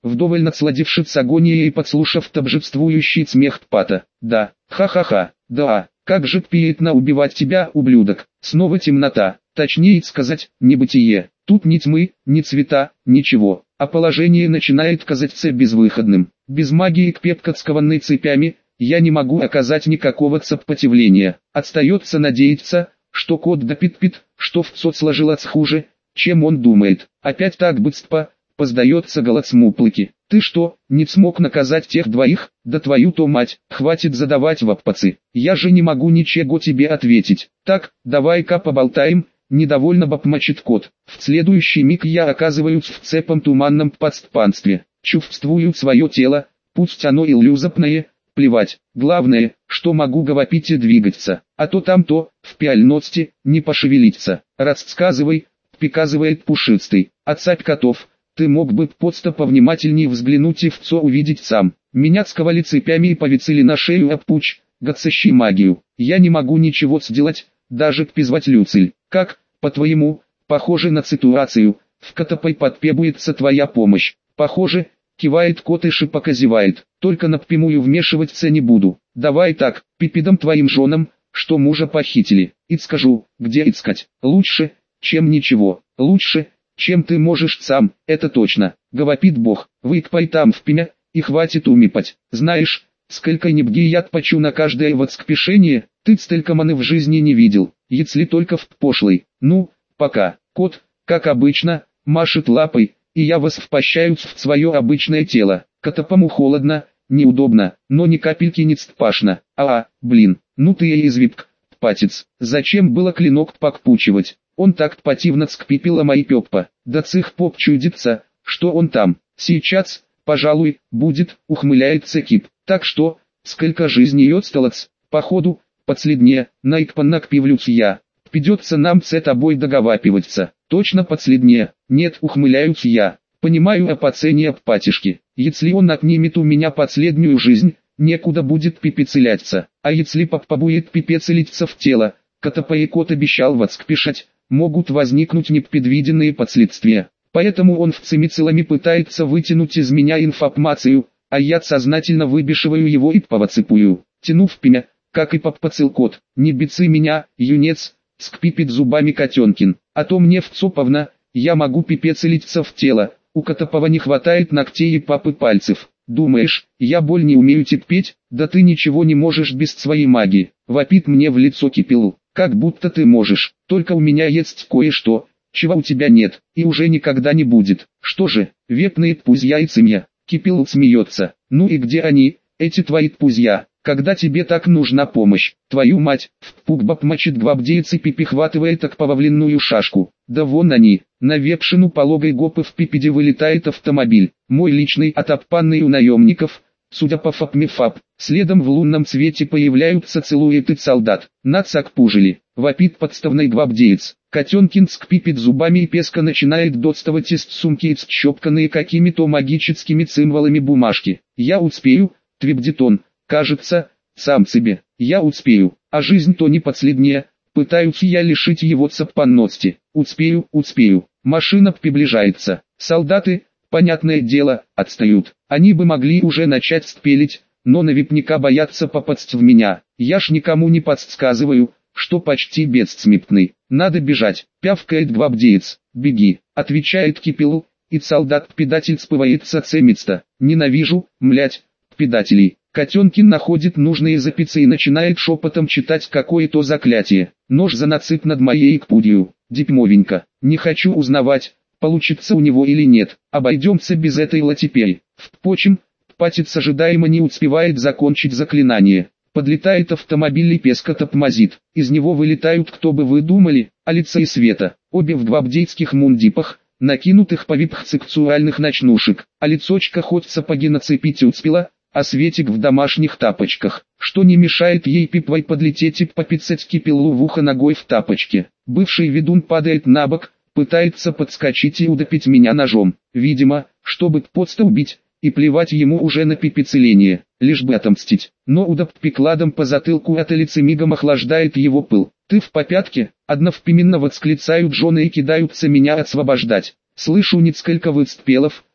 вдоволь насладившись агонией и подслушав торжествующий смех Тпата. Да, ха-ха-ха, да, как же приятно убивать тебя, ублюдок. Снова темнота, точнее сказать, небытие. Тут ни тьмы, ни цвета, ничего, а положение начинает казаться безвыходным. Без магии крепко скованной цепями, я не могу оказать никакого сопротивления. Остается надеяться, что кот допит-пит, что все сложилось хуже, чем он думает. Опять так быстро, поздается голос Муплыки. Ты что, не смог наказать тех двоих? Да твою-то мать, хватит задавать вопросы. Я же не могу ничего тебе ответить. Так, давай-ка поболтаем. Недовольно бопмочет кот. В следующий миг я оказываюсь в цепом туманном подступанстве. Чувствую свое тело, пусть оно и иллюзорное, плевать. Главное, что могу говорить и двигаться. А то там то, в пяльности, не пошевелиться. Рассказывай, приказывает Пушистый. Отцапь котов, ты мог бы просто повнимательнее взглянуть и в цо увидеть сам. Меня сковали цепями и повесили на шею об пуч, гацащий магию. Я не могу ничего сделать, даже призвать Люциль. Как, по-твоему, похоже на ситуацию, в которой потребуется твоя помощь? Похоже, кивает кот и шипоко зевает. Только напрямую вмешиваться не буду. Давай так, пипидам твоим женам, что мужа похитили. И скажу, где искать. Лучше, чем ничего. Лучше, чем ты можешь сам, это точно. Говорит Бог, выкпай там в пеня, и хватит умипать. Знаешь, сколько небги я отпочу на каждое воскрешение, ты столько маны в жизни не видел, если только в пошлой. Ну, пока. Кот, как обычно, машет лапой, и я возвращаюсь в свое обычное тело. Котопому холодно, неудобно, но ни капельки не стпашно. А, блин, ну ты и извипк, патец. Зачем было клинок покпучивать? Он так противно скрипела мои пёпа. Да цих поп чудится, что он там. Сейчас, пожалуй, будет, ухмыляется Кип. Так что, сколько жизней осталось, походу, подследне, наикпаннак пивлюсь я. Придется нам с тобой договариваться. Точно подследне. Нет, ухмыляюсь я. Понимаю опасения патишки. Если он отнимет у меня последнюю жизнь, некуда будет пипецеляться. А если попробует пипецелиться в тело, котопа кот обещал воскрешать, могут возникнуть непредвиденные последствия. Поэтому он вцемицелами пытается вытянуть из меня информацию, а я сознательно выбешиваю его и повоцепую. Тянув пимя, как и поппацил кот. Не бицы меня, юнец, скрипит зубами Котенкин. А то мне вцоповно, я могу пипецелиться в тело, у котопова не хватает ногтей и папы пальцев. Думаешь, я боль не умею терпеть? Да ты ничего не можешь без своей магии. Вопит мне в лицо Кипелу. Как будто ты можешь, только у меня есть кое-что, чего у тебя нет, и уже никогда не будет. Что же, вепные пузья и цемья? Кипелу смеется. Ну и где они, эти твои пузья, когда тебе так нужна помощь? Твою мать, в пук бопмочит гвабдеец и пипихватывает окповавленную шашку. Да вон они, на вепшину пологой гопы в пипеде вылетает автомобиль, мой личный отопанный у наемников. Судя по фап-мифап, следом в лунном свете появляются целуеты солдат. Нацак пужили, вопит подставный гвабдеец. Котенкин скрипит зубами и песко начинает доставать из сумки счепканные какими-то магическими символами бумажки. Я успею, Твибдитон, кажется, сам себе. Я успею, а жизнь-то не последняя. Пытаюсь я лишить его цапанности. Успею, успею. Машина приближается. Солдаты, понятное дело, отстают. Они бы могли уже начать спелить, но наверняка боятся попасть в меня. Я ж никому не подсказываю, что почти бессмертный. Надо бежать, пявкает гвабдеец. Беги, отвечает Кипелу, и солдат-предатель спывается цемиста. Ненавижу, млять, предателей. Котенкин находит нужные записи и начинает шепотом читать какое-то заклятие. Нож занацит над моей кпудью. Дипмовенько, не хочу узнавать, получится у него или нет. Обойдемся без этой латипеи. Впрочем, патец ожидаемо не успевает закончить заклинание. Подлетает автомобиль и песко топмазит. Из него вылетают, кто бы вы думали, Алиса и Света. Обе в гвабдейских мундипах, накинутых поверх сексуальных ночнушек. А лицочка хоть сапоги нацепить успела, а Светик в домашних тапочках, что не мешает ей пипвой подлететь и попицать Кипелу в ухо ногой в тапочке. Бывший ведун падает на бок, пытается подскочить и удопить меня ножом, видимо, чтобы просто убить, и плевать ему уже на пипицеление, лишь бы отомстить. Но удоп прикладом по затылку от лица мигом охлаждает его пыл. «Ты в попятке?» — одновременно восклицают жены и кидаются меня освобождать. Слышу несколько выстрелов,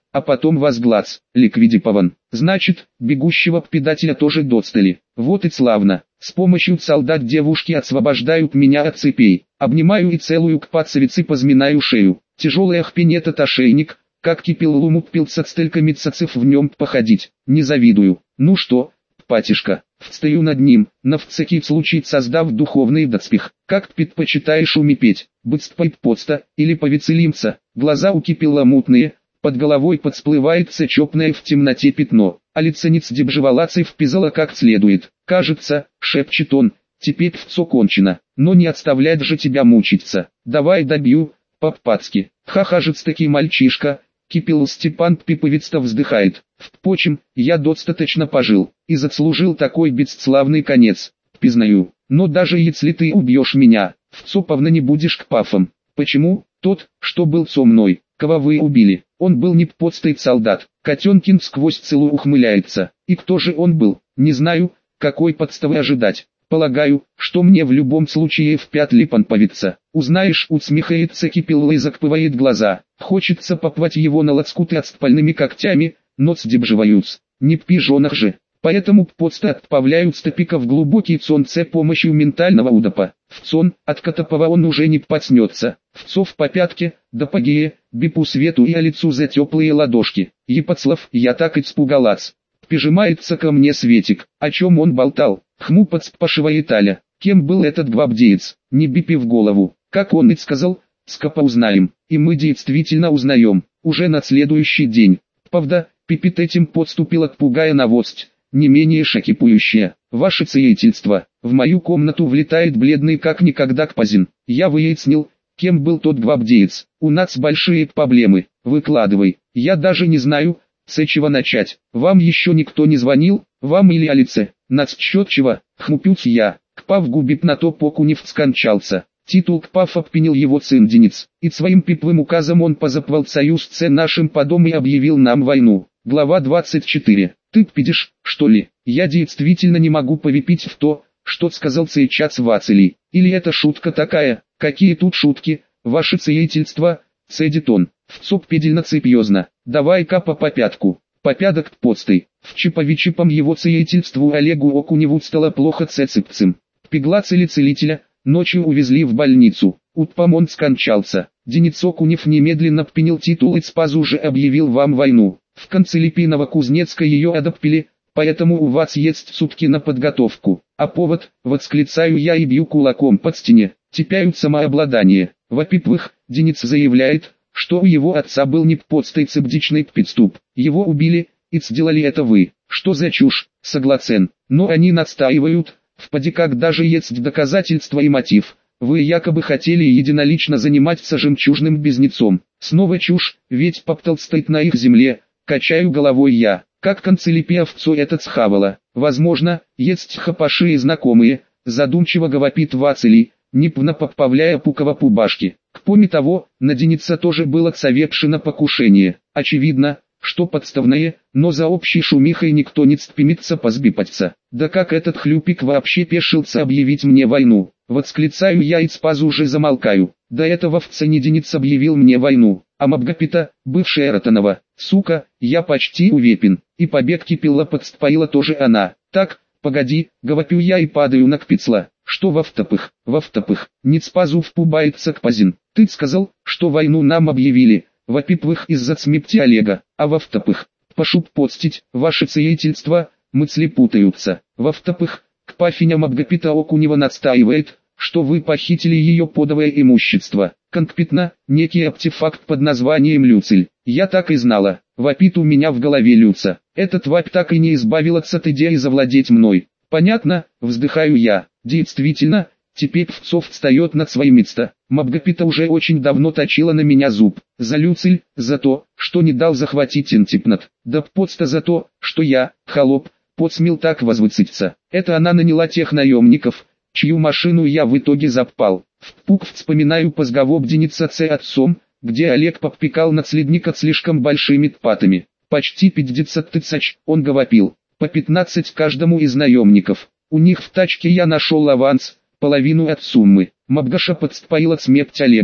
а потом возглас, ликвидипован. Значит, бегущего предателя тоже достали. Вот и славно. С помощью солдат девушки освобождают меня от цепей. Обнимаю и целую к пацевице, позминаю шею. Тяжелый ахпень этот ошейник, как кипел лумук пился столько месяцев в нем походить. Не завидую. Ну что, патишка, встаю над ним, на всякий случай создав духовный доспех. Как предпочитаешь умепеть, быть подста или повеселимся? Глаза у кипела мутные, под головой подсплывает сечопное в темноте пятно, а лицениц дебжевалацей впизала как следует. Кажется, шепчет он, теперь все кончено, но не отставлять же тебя мучиться. Давай добью, по-пацки. Ха-ха, жестокий мальчишка. Кипел Степан Пиповиц-то вздыхает. Впрочем, я достаточно пожил, и заслужил такой бесславный конец, признаю. Но даже если ты убьешь меня, вцоповно не будешь к пафам. Почему? Тот, что был со мной, кого вы убили, он был не подстый солдат. Котенкин сквозь целу ухмыляется. И кто же он был? Не знаю, какой подставы ожидать. Полагаю, что мне в любом случае в пятли понповиться. Узнаешь, усмехается Кипелла и закпывает глаза. Хочется попвать его на лоскуты отспальными когтями, но сдебживаются. Не пижонах же. Поэтому подста отправляют стопика в глубокий сон с помощью ментального удопа. В сон, от котопова он уже не подснется. Вцов по пятке, да по гее, бипу свету и лицу за теплые ладошки. Епоцлав, я так испугалась. Прижимается ко мне Светик. О чем он болтал? Хму подспашивает Аля. Кем был этот гвардеец? Не бипи в голову. Как он и сказал, скопа узнаем. И мы действительно узнаем. Уже на следующий день. Правда, пипит этим подступила к пугая новость. Не менее шокирующая. Ваше сиятельство. В мою комнату влетает бледный как никогда Кпазин. Я выяснил, кем был тот гвардеец. У нас большие проблемы. Выкладывай. Я даже не знаю, с чего начать. Вам еще никто не звонил? Вам или Алице? Насчет чего? Хмупюсь я. Кпав губит на то поку не скончался. Титул Кпав обпенил его цинденец. И своим пиплым указом он позапвал союз с нашим подом и объявил нам войну. Глава двадцать четыре. Ты пидишь, что ли? Я действительно не могу повипить в то, что сказал сейчас Вацелий. Или это шутка такая? Какие тут шутки, ваше сиятельство? Цедит он. Вцоп педельно цепьезно. Давай-ка по попятку. Попядок подстой. В чиповичипом его сиятельству Олегу Окуневу стало плохо цецепцем. Пеглацали целителя, ночью увезли в больницу. Утпом он скончался. Денис Окунев немедленно пенил титул и спазу уже объявил вам войну. В конце Липиново-Кузнецка ее одопили, поэтому у вас есть сутки на подготовку. А повод, восклицаю я и бью кулаком под стене, тепяют самообладание. Во-первых, Денис заявляет, что у его отца был не подстой цепдичный пидступ. Его убили, и сделали это вы. Что за чушь, согласен. Но они настаивают, в подиках даже есть доказательства и мотив. Вы якобы хотели единолично заниматься жемчужным безнецом. Снова чушь, ведь поптолстает на их земле. Качаю головой я. Как канцелипия овцу этот схавала. Возможно, есть хапаши и знакомые. Задумчиво говорит Вацелий, непвно подправляя пукова пубашки. Кроме того, на Дениса тоже было совершено покушение. Очевидно, что подставное, но за общей шумихой никто не стремится позбипаться. Да как этот хлюпик вообще пешился объявить мне войну? Восклицаю я и спазу уже замолкаю. До этого в цене Денис объявил мне войну. А Мабгапита, бывшая Ротанова, сука, я почти увепен. И побег Кипелла подстроила тоже она. Так, погоди, говорю я и падаю на Кпицла. Что в автопых, в автопых, не спазу впубается Кпазин. Ты сказал, что войну нам объявили. Во-первых, из-за смерти Олега, а в автопых, пошут подстить, ваше сиятельство, мысли путаются. В автопых, Кпафиня Мабгапита Окунева настаивает, что вы похитили ее подовое имущество. Конкретно, некий артефакт под названием Люцель. Я так и знала. Вопит у меня в голове Люца. Этот вап так и не избавилась от идеи завладеть мной. Понятно, вздыхаю я. Действительно, теперь Вцов встает над своим место. Мабгапита уже очень давно точила на меня зуб. За Люцель, за то, что не дал захватить Интипнат. Да подста за то, что я, холоп, подсмел так возвыситься. Это она наняла тех наемников, чью машину я в итоге запал. В пук вспоминаю позговор Дениса с отцом, где Олег подпекал наследника слишком большими тпатами. Почти пятьдесят тысяч, он говорил, по пятнадцать каждому из наемников. У них в тачке я нашел аванс, половину от суммы. Мабгаша подстроила смерть Олега.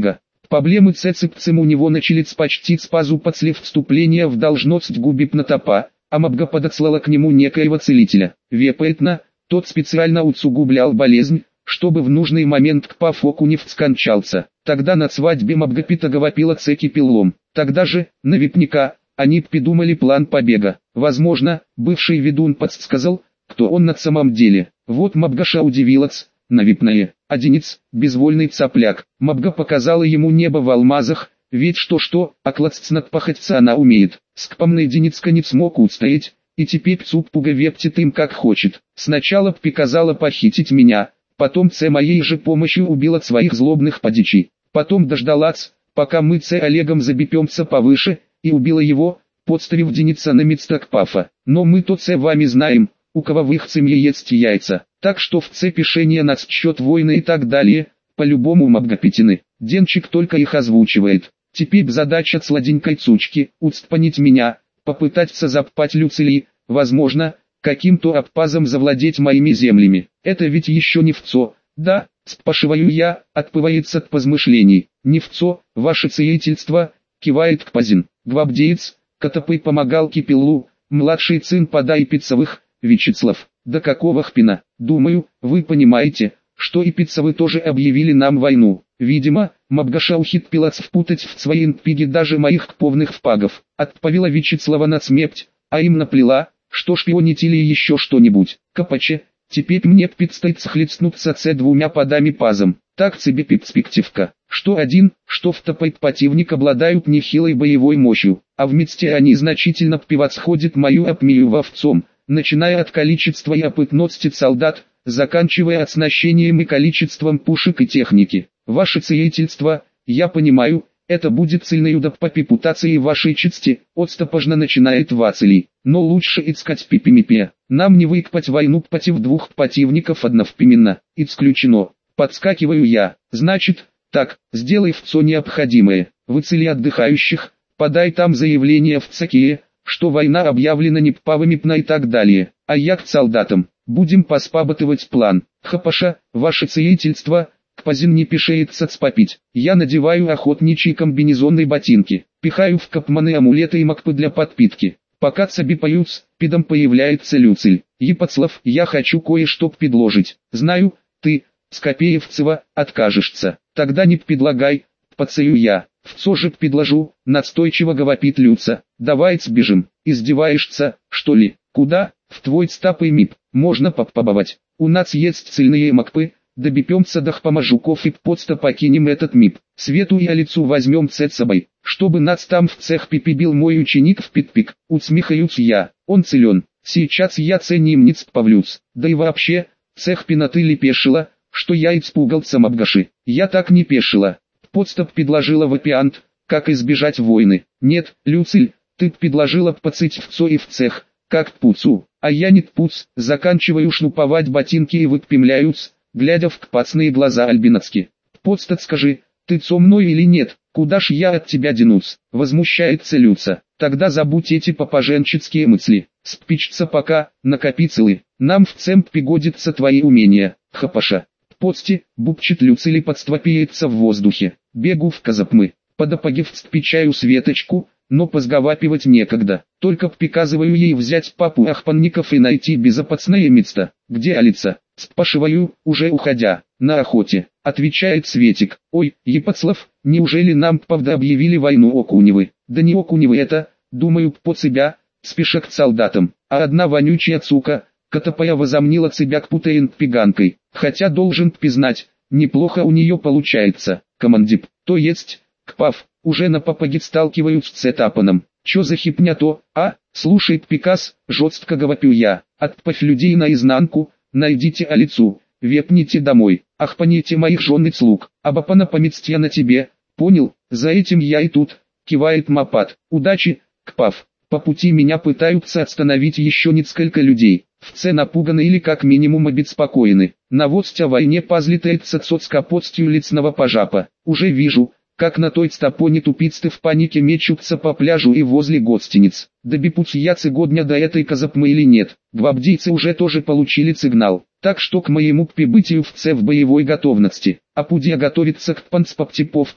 Проблемы цецепцем у него начались почти спазу после вступления в должность губипнотопа, а Мабга подослала к нему некоего целителя. Вепоэтно, тот специально усугублял болезнь, чтобы в нужный момент Кпав Окунев скончался. Тогда на свадьбе Мабгапита вопила цеки пилом. Тогда же, на Випника, они придумали план побега. Возможно, бывший ведун подсказал, кто он на самом деле. Вот Мабгаша удивилась, навипная, одинец, безвольный цапляк. Мабга показала ему небо в алмазах, ведь что-что, а клацнат пахаться она умеет. Скпамный Деницка не смог устоять, и теперь Цуппуга вептит им как хочет. Сначала приказала похитить меня, потом Ц моей же помощью убила своих злобных подичей. Потом дождалась, пока мы Ц Олегом забепемся повыше, и убила его, подставив Деница на место Кпафа. Но мы то Ц вами знаем, у кого в их семье есть яйца. Так что в Ц пишение на счет войны и так далее, по-любому Мабгапитины. Денчик только их озвучивает. Теперь задача сладенькой цучки, устпанить меня, попытаться заппать Люцилий, возможно, каким-то обпазом завладеть моими землями. Это ведь еще не вцо, да, спрашиваю я, отпывается от позмышлений. Не вцо, ваше сиятельство, кивает Кпазин. Гвабдеец, Катапы помогал Кипеллу, младший сын подай Пиццевых, Вячеслав. Да какого хпина, думаю, вы понимаете, что и Пиццевы тоже объявили нам войну. Видимо, Мабгаша ухитрилась впутать в свои интриги даже моих кповных впагов. Отправила Вячеслава на смерть, а им наплела, что шпионить или еще что-нибудь. Капаче, теперь мне предстоит схлестнуться с двумя подами пазом. Так себе перспективка, что один, что второй противник обладают нехилой боевой мощью, а вместе они значительно превосходят мою армию вовцом, начиная от количества и опытности солдат, заканчивая оснащением и количеством пушек и техники. Ваше сиятельство, я понимаю, это будет сильной удар по репутации вашей чести, отстопожно начинает Вацилий, но лучше искать пипимипе. Нам не выкпать войну против двух противников одновременно, исключено. Подскакиваю я, значит, так, сделай вцо необходимое, выцели отдыхающих, подай там заявление в ЦКЕ, что война объявлена непавымипна и так далее, а я к солдатам, будем поспабатывать план. Хапаша, ваше сиятельство, Кпазин не пишется спопить. Я надеваю охотничьи комбинезонные ботинки, пихаю в капманы амулеты и макпы для подпитки. Пока цаби поют, пидом появляется Люциль. Епоцлав, я хочу кое-что предложить. Знаю, ты, Скопеевцева, откажешься. Тогда не предлагай, поцею я. Вцо же предложу, настойчиво говорит Люца. Давай сбежим. Издеваешься, что ли? Куда? В твой стапый мип. Можно попробовать. У нас есть цельные макпы. Добепемся до хпамажуков и подста покинем этот мип. Свету и Алицу возьмем с собой, чтобы нас там в цех пипибил мой ученик в питпик. Усмехаюсь я, он силен. Сейчас я ценим ниц павлюц. Да и вообще, цех пиноты ли пешила, что я испугался Мабгаши. Я так не пешила. Подстап предложила вапиант, как избежать войны. Нет, Люциль, ты предложила пацить в цо и в цех, как пуцу. А я не пуц, заканчиваю шнуповать ботинки и выпрямляюсь, глядя в кпацные глаза Альбинацки. Подстат скажи, ты со мной или нет, куда ж я от тебя денусь, возмущается Люца. Тогда забудь эти попаженческие мысли, спичься пока, накопи целы, нам в цемп пригодятся твои умения, хапаша. Подсти, бубчет Люцили подствопеется в воздухе, бегу в казапмы, подопагив встпичаю Светочку, но позговапивать некогда, только приказываю ей взять папу Ахпанников и найти безопасное место. Где Алица? Спрашиваю, уже уходя, на охоте, отвечает Светик. Ой, Епоцлав, неужели нам правда объявили войну Окуневы? Да не Окуневы это, думаю по себя, спеша к солдатам, а одна вонючая цука, Катапая возомнила себя кпутаен-пиганкой, хотя должен признать, неплохо у нее получается, командип, то есть, Кпав, уже на попаге сталкиваюсь с этапаном. Чё за хипня то, а? Слушай приказ, жестко говорю я, отправь людей наизнанку, найдите Алицу, вепните домой, ахпаните моих жен и слуг, абапана поместья на тебе, понял, за этим я и тут, кивает Мапат, удачи, Кпав. По пути меня пытаются остановить еще несколько людей, все напуганы или как минимум обеспокоены. Новость о войне позлетается соцкопотстью лицного пожапа, уже вижу, как на той стопоне тупицты в панике мечутся по пляжу и возле гостиниц. Добепутся я цыгодня до этой казапмы или нет, гвардейцы уже тоже получили сигнал, так что к моему прибытию в Ц в боевой готовности, а Пудия готовится к панцпоптиповке,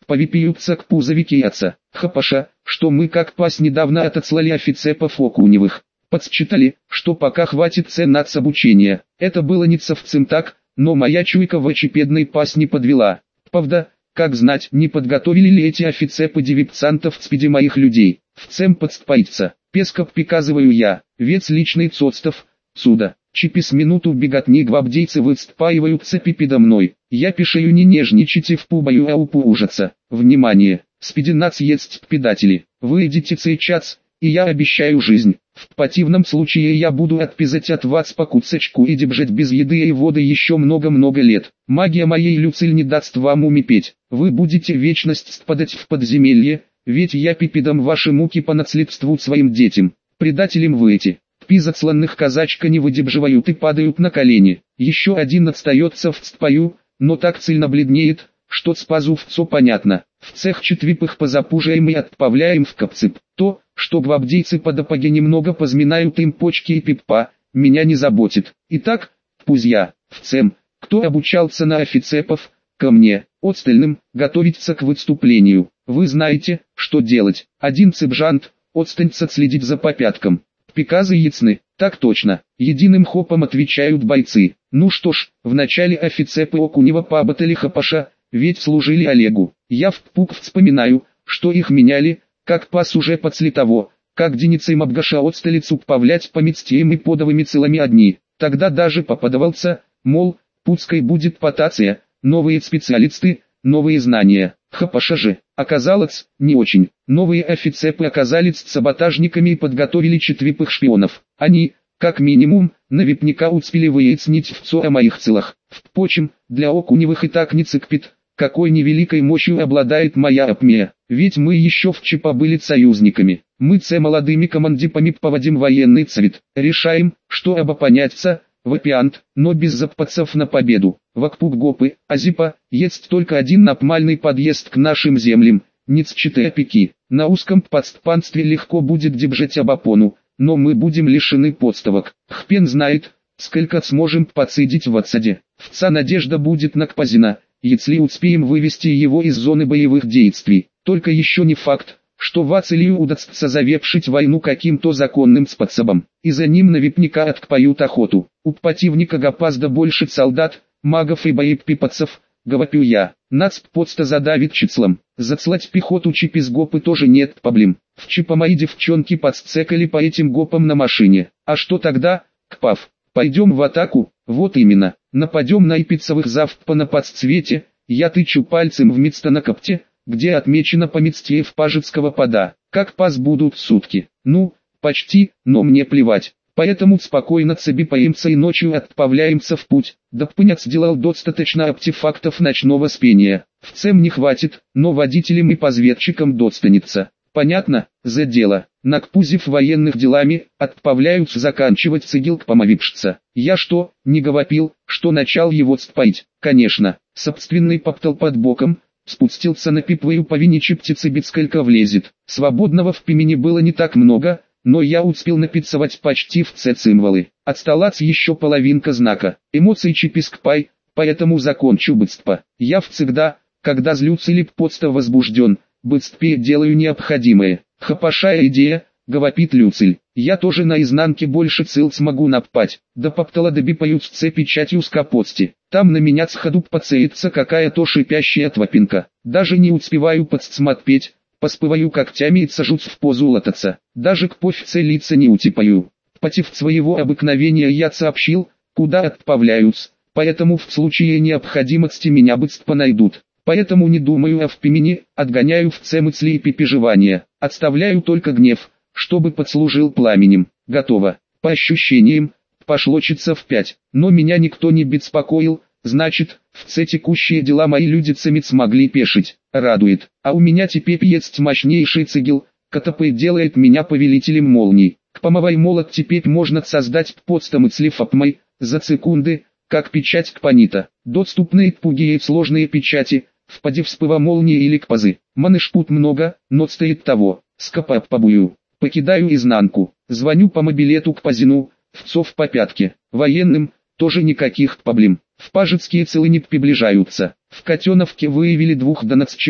повипиются к пузовике отца. Хапаша, что мы как пас недавно отослали офицепов окуневых. Подсчитали, что пока хватит цен нац обучения. Это было не совсем так, но моя чуйка в очепедной пас не подвела. Правда, как знать, не подготовили ли эти офицепы девипцантов в спиде моих людей. Вцем подстпоиться, песко приказываю я, вец личный цоцтов, суда. Чипис минуту беготни гвабдейцы выстпаивают цепи передо мной. Я пишею не нежничайте в пубаю а упужаться. Внимание, спиди нац есть предатели. Вы идите сейчас, и я обещаю жизнь. В противном случае я буду отпизать от вас по кусочку и держать без еды и воды еще много-много лет. Магия моей Люциль не даст вам умереть. Вы будете вечность спадать в подземелье, ведь я пипедам ваши муки по наследству своим детям. Предателям вы эти. Пизацланных казачка не выдерживают и падают на колени. Еще один отстается в цпаю, но так сильно бледнеет, что спазу все понятно. В цех четвипых позапужаем и отправляем в капцып. То, что гвардейцы под апоге немного позминают им почки и пиппа, меня не заботит. Итак, пузья, вцем, кто обучался на офицепов, ко мне, остальным, готовиться к выступлению. Вы знаете, что делать. Один сержант, отстанется следить за попятком. Приказы ясны, так точно, единым хопом отвечают бойцы. Ну что ж, вначале офицепы Окунева поаботали Хапаша, ведь служили Олегу. Я впук вспоминаю, что их меняли, как пас уже после того, как Деницей Мабгаша от столицу управлять поместьем и подовыми целыми одни. Тогда даже попадавался, мол, путской будет потация, новые специалисты, новые знания. Хапаша же, оказалось, не очень. Новые офицепы оказались саботажниками и подготовили четвипых шпионов. Они, как минимум, наверняка успели выяснить все о моих целях. Впрочем, для Окуневых и так не цикпит, какой невеликой мощью обладает моя армия. Ведь мы еще в ЧП были союзниками. Мы с молодыми командипами поводим военный цвет. Решаем, что обопоняться, вопиант, но без запасов на победу. Вокруг Гопы, Азипа, есть только один нормальный подъезд к нашим землям, Ницчатые опеки. На узком подступанстве легко будет держать обопону, но мы будем лишены подставок. Хпен знает, сколько сможем подсидеть в отсаде. Вца надежда будет на Кпазина, если успеем вывести его из зоны боевых действий. Только еще не факт, что Вацилию удастся завершить войну каким-то законным способом, и за ним наверняка откпают охоту. У противника гопазда больше солдат, магов и боеприпасов, говорю я. Нац подста задавит числом. Зацлать пехоту чипис гопы тоже нет проблем. В чипа мои девчонки подсцекали по этим гопам на машине. А что тогда, Кпав? Пойдем в атаку? Вот именно. Нападем на ипицевых завпа на подцвете. Я тычу пальцем в место на копте, где отмечено поместье в Пажецкого пода. Как пас будут сутки? Ну, почти, но мне плевать. Поэтому спокойно цебипаемся и ночью отправляемся в путь. Даппыняк сделал достаточно артефактов ночного спения. В цем не хватит, но водителям и позведчикам достанется. Понятно, за дело. Накпузив военных делами, отправляют заканчивать цигилк помовипшца. Я что, не говорил, что начал его спаить? Конечно, собственный поптал под боком, спустился на пипвою по виничи птицы бицкалька влезет. Свободного в пимени было не так много, но я успел напиццевать почти все цимволы. Отсталась еще половинка знака. Эмоции чипискпай, поэтому закончу быстро. Я всегда, когда злюсь или подста возбужден, быстро делаю необходимое. Хапашая идея, говорит Люциль. Я тоже наизнанке больше цил смогу напать. Да поптала добипают с печатью с капотсти. Там на меня с ходу пацеется какая-то шипящая твапинка. Даже не успеваю подсмотреть. Поспываю когтями и сажусь в позу лотоца. Даже к пофице лица не утипаю. Против своего обыкновения я сообщил, куда отправляются, поэтому в случае необходимости меня быстро найдут. Поэтому не думаю о впимени, отгоняю все мысли и переживания. Отставляю только гнев, чтобы подслужил пламенем. Готово. По ощущениям, пошло часов пять, но меня никто не беспокоил. Значит, все текущие дела мои люди цемить смогли пешить. Радует. А у меня теперь есть мощнейший цигел, который делает меня повелителем молний. К помовой молот теперь можно создать подстамыцлив апмой, за секунды, как печать кпанита. Доступные пуги и сложные печати, впади вспыва молнии или кпазы. Манышпут много, но стоит того. Скопап побую. Покидаю изнанку. Звоню по мобилету к Пазину, вцов по пятке. Военным, тоже никаких проблем. В Пажецкие целы не приближаются. В Котеновке выявили двух доносчиков,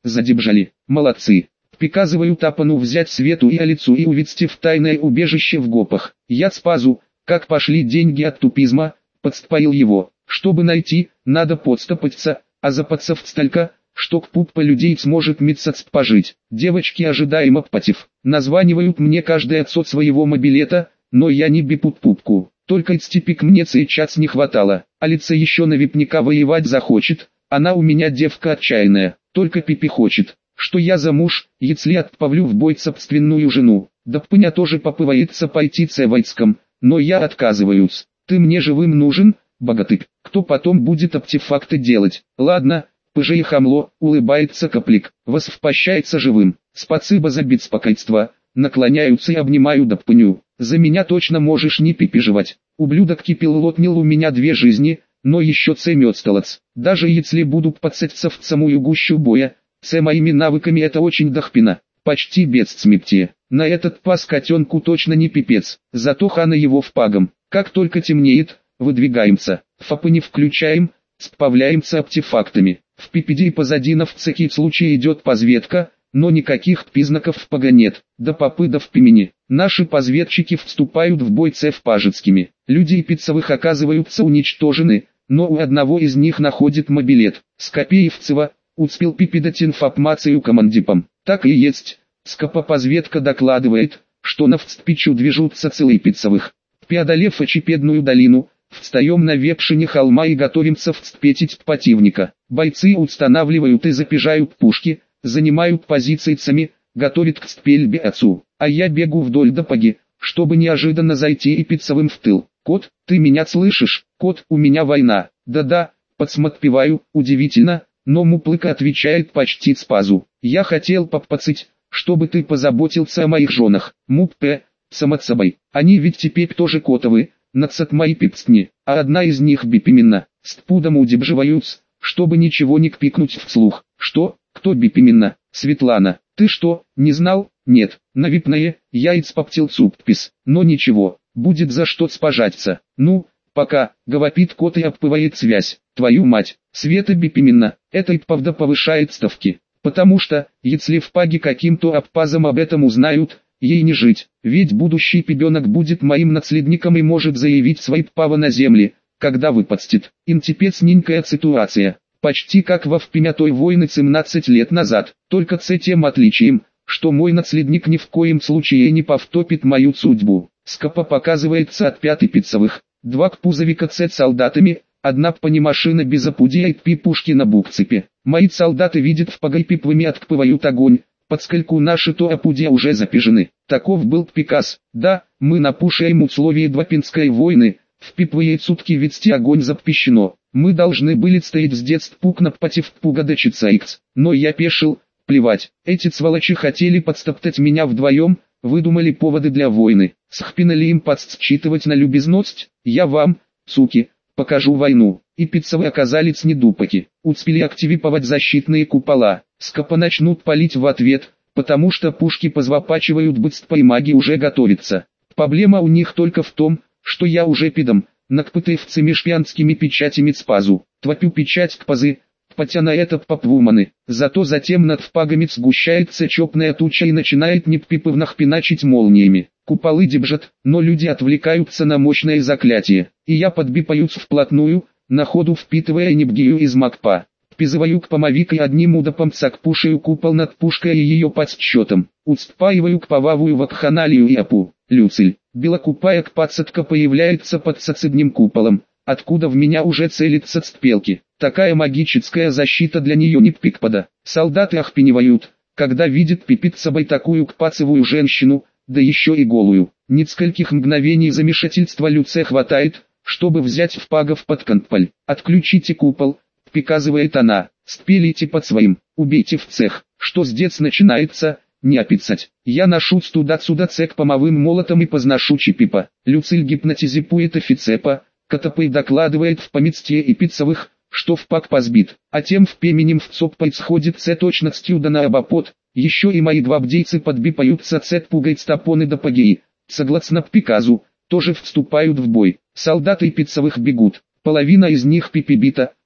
задебжали. Молодцы. Приказываю Тапану взять Свету и Алицу и увезти в тайное убежище в Гопах. Я спазу, как пошли деньги от тупизма, подстроил его. Чтобы найти, надо подстопаться, а западцав столько, что к пупа людей сможет месяц пожить. Девочки ожидаемо птив. Названивают мне каждый отсот своего мобилета, но я не бипут пупку. Только степик мне сейчас не хватало. Алица еще на випника воевать захочет, она у меня девка отчаянная, только пипи хочет. Что я за муж, если отправлю в бой собственную жену. Да пня тоже попывается пойти с войском, но я отказываюсь. Ты мне живым нужен, богатырь. Кто потом будет артефакты делать? Ладно, пыже и хамло, улыбается Коплик, восвпощается живым. Спасибо за беспокойство. Наклоняются и обнимаю да пню. За меня точно можешь не пипижевать. Ублюдок кипел отнял у меня две жизни, но еще цемет столоц. Даже если буду пацаться в самую гущу боя, с моими навыками это очень дохпина, почти без смерти. На этот пас котенку точно не пипец, зато хана его впагом. Как только темнеет, выдвигаемся, фапы не включаем, справляемся артефактами. В пипеди позади на всякий случай идет позведка, но никаких признаков впага нет, да попы да в пимени. Наши позведчики вступают в бой с пажецкими. Люди и пиццевых оказываются уничтожены, но у одного из них находит мобилет. Скопеевцева успел пипедать информацию командипам. Так и есть. Скопопозведка докладывает, что на вцпичу движутся целые пиццевых. Преодолев очепедную долину, встаем на вершине холма и готовимся вцпетить противника. Бойцы устанавливают и запижают пушки, занимают позиции цами, готовят к стрельбе отцу. А я бегу вдоль дороги, чтобы неожиданно зайти и пиццевым в тыл. Кот, ты меня слышишь? Кот, у меня война. Да-да, подсмотпеваю, удивительно. Но Муплыка отвечает почти спазу. Я хотел попацать, чтобы ты позаботился о моих женах. Муп-п, само собой. Они ведь теперь тоже котовы, нацат мои пипстни. А одна из них бипименно. С пудом удебживаются, чтобы ничего не кпикнуть вслух. Что? Кто бипименно? Светлана. Ты что, не знал? Нет. На випное, я и споптил цуппис. Но ничего, будет за что спожаться. Ну, пока, говорит кот и обпывает связь. Твою мать, Света бипименно, это и правда повышает ставки. Потому что, если в паге каким-то обпазом об этом узнают, ей не жить. Ведь будущий ребенок будет моим наследником и может заявить свои права на земли, когда выпадстит. Интипецненькая ситуация. Почти как во впрямятой войны семнадцать лет назад. Только с тем отличием, что мой наследник ни в коем случае не повтопит мою судьбу. Скопа показывается от пяти пиццевых. Два кпузовика с солдатами. Одна пани-машина без опудия и пи пушки на букцепе. Мои солдаты видят в пагай пипвами откпывают огонь, подскольку наши то опудия уже запижены. Таков был приказ. Да, мы напушаем условия Двапинской войны, в пипвые сутки вести огонь запрещено. Мы должны были стоять с детства пукна против пугадачица икс. Но я пешил, плевать. Эти сволочи хотели подстоптать меня вдвоем, выдумали поводы для войны. Схпинали им подсчитывать на любезность, я вам, суки, покажу войну. И пиццевы оказались недупаки. Успели активировать защитные купола. Скопа начнут палить в ответ, потому что пушки позвопачивают быстро и маги уже готовятся. Проблема у них только в том, что я уже пидом, накпытывцами шпианскими печатями спазу. Твопю печать к пазы, потя на это попвуманы. Зато затем над впагами сгущается чопная туча и начинает неппипывно хпиначить молниями. Куполы дебжат, но люди отвлекаются на мощное заклятие. И я подбипаюсь вплотную, на ходу впитывая небгию из макпа. Призываю к помовик и одним удопом цакпушаю купол над пушкой и ее подсчетом. Устпаиваю к повавую вакханалию и апу. Люциль. Белокупая кпацатка появляется под соцебним куполом, откуда в меня уже целится стрелки. Такая магическая защита для нее не пикпада. Солдаты охпеневают, когда видят пипит собой такую кпацевую женщину, да еще и голую. Нескольких мгновений замешательства Люце хватает, чтобы взять впагов под контроль. «Отключите купол», — приказывает она, — «спилите под своим, убейте в цех». Что здесь начинается, не описать. Я ношу туда-сюда цех помовым молотом и позношу чипипа. Люциль гипнотизирует офицепа, Котопой докладывает в поместье и пиццевых, что впаг позбит, а тем в пеменем в цоппой сходит с точностью да на обопот. Еще и мои два бдейцы подбипаются цет пугать стопоны до пагеи. Согласно приказу, тоже вступают в бой. Солдаты пиццевых бегут, половина из них пипибита,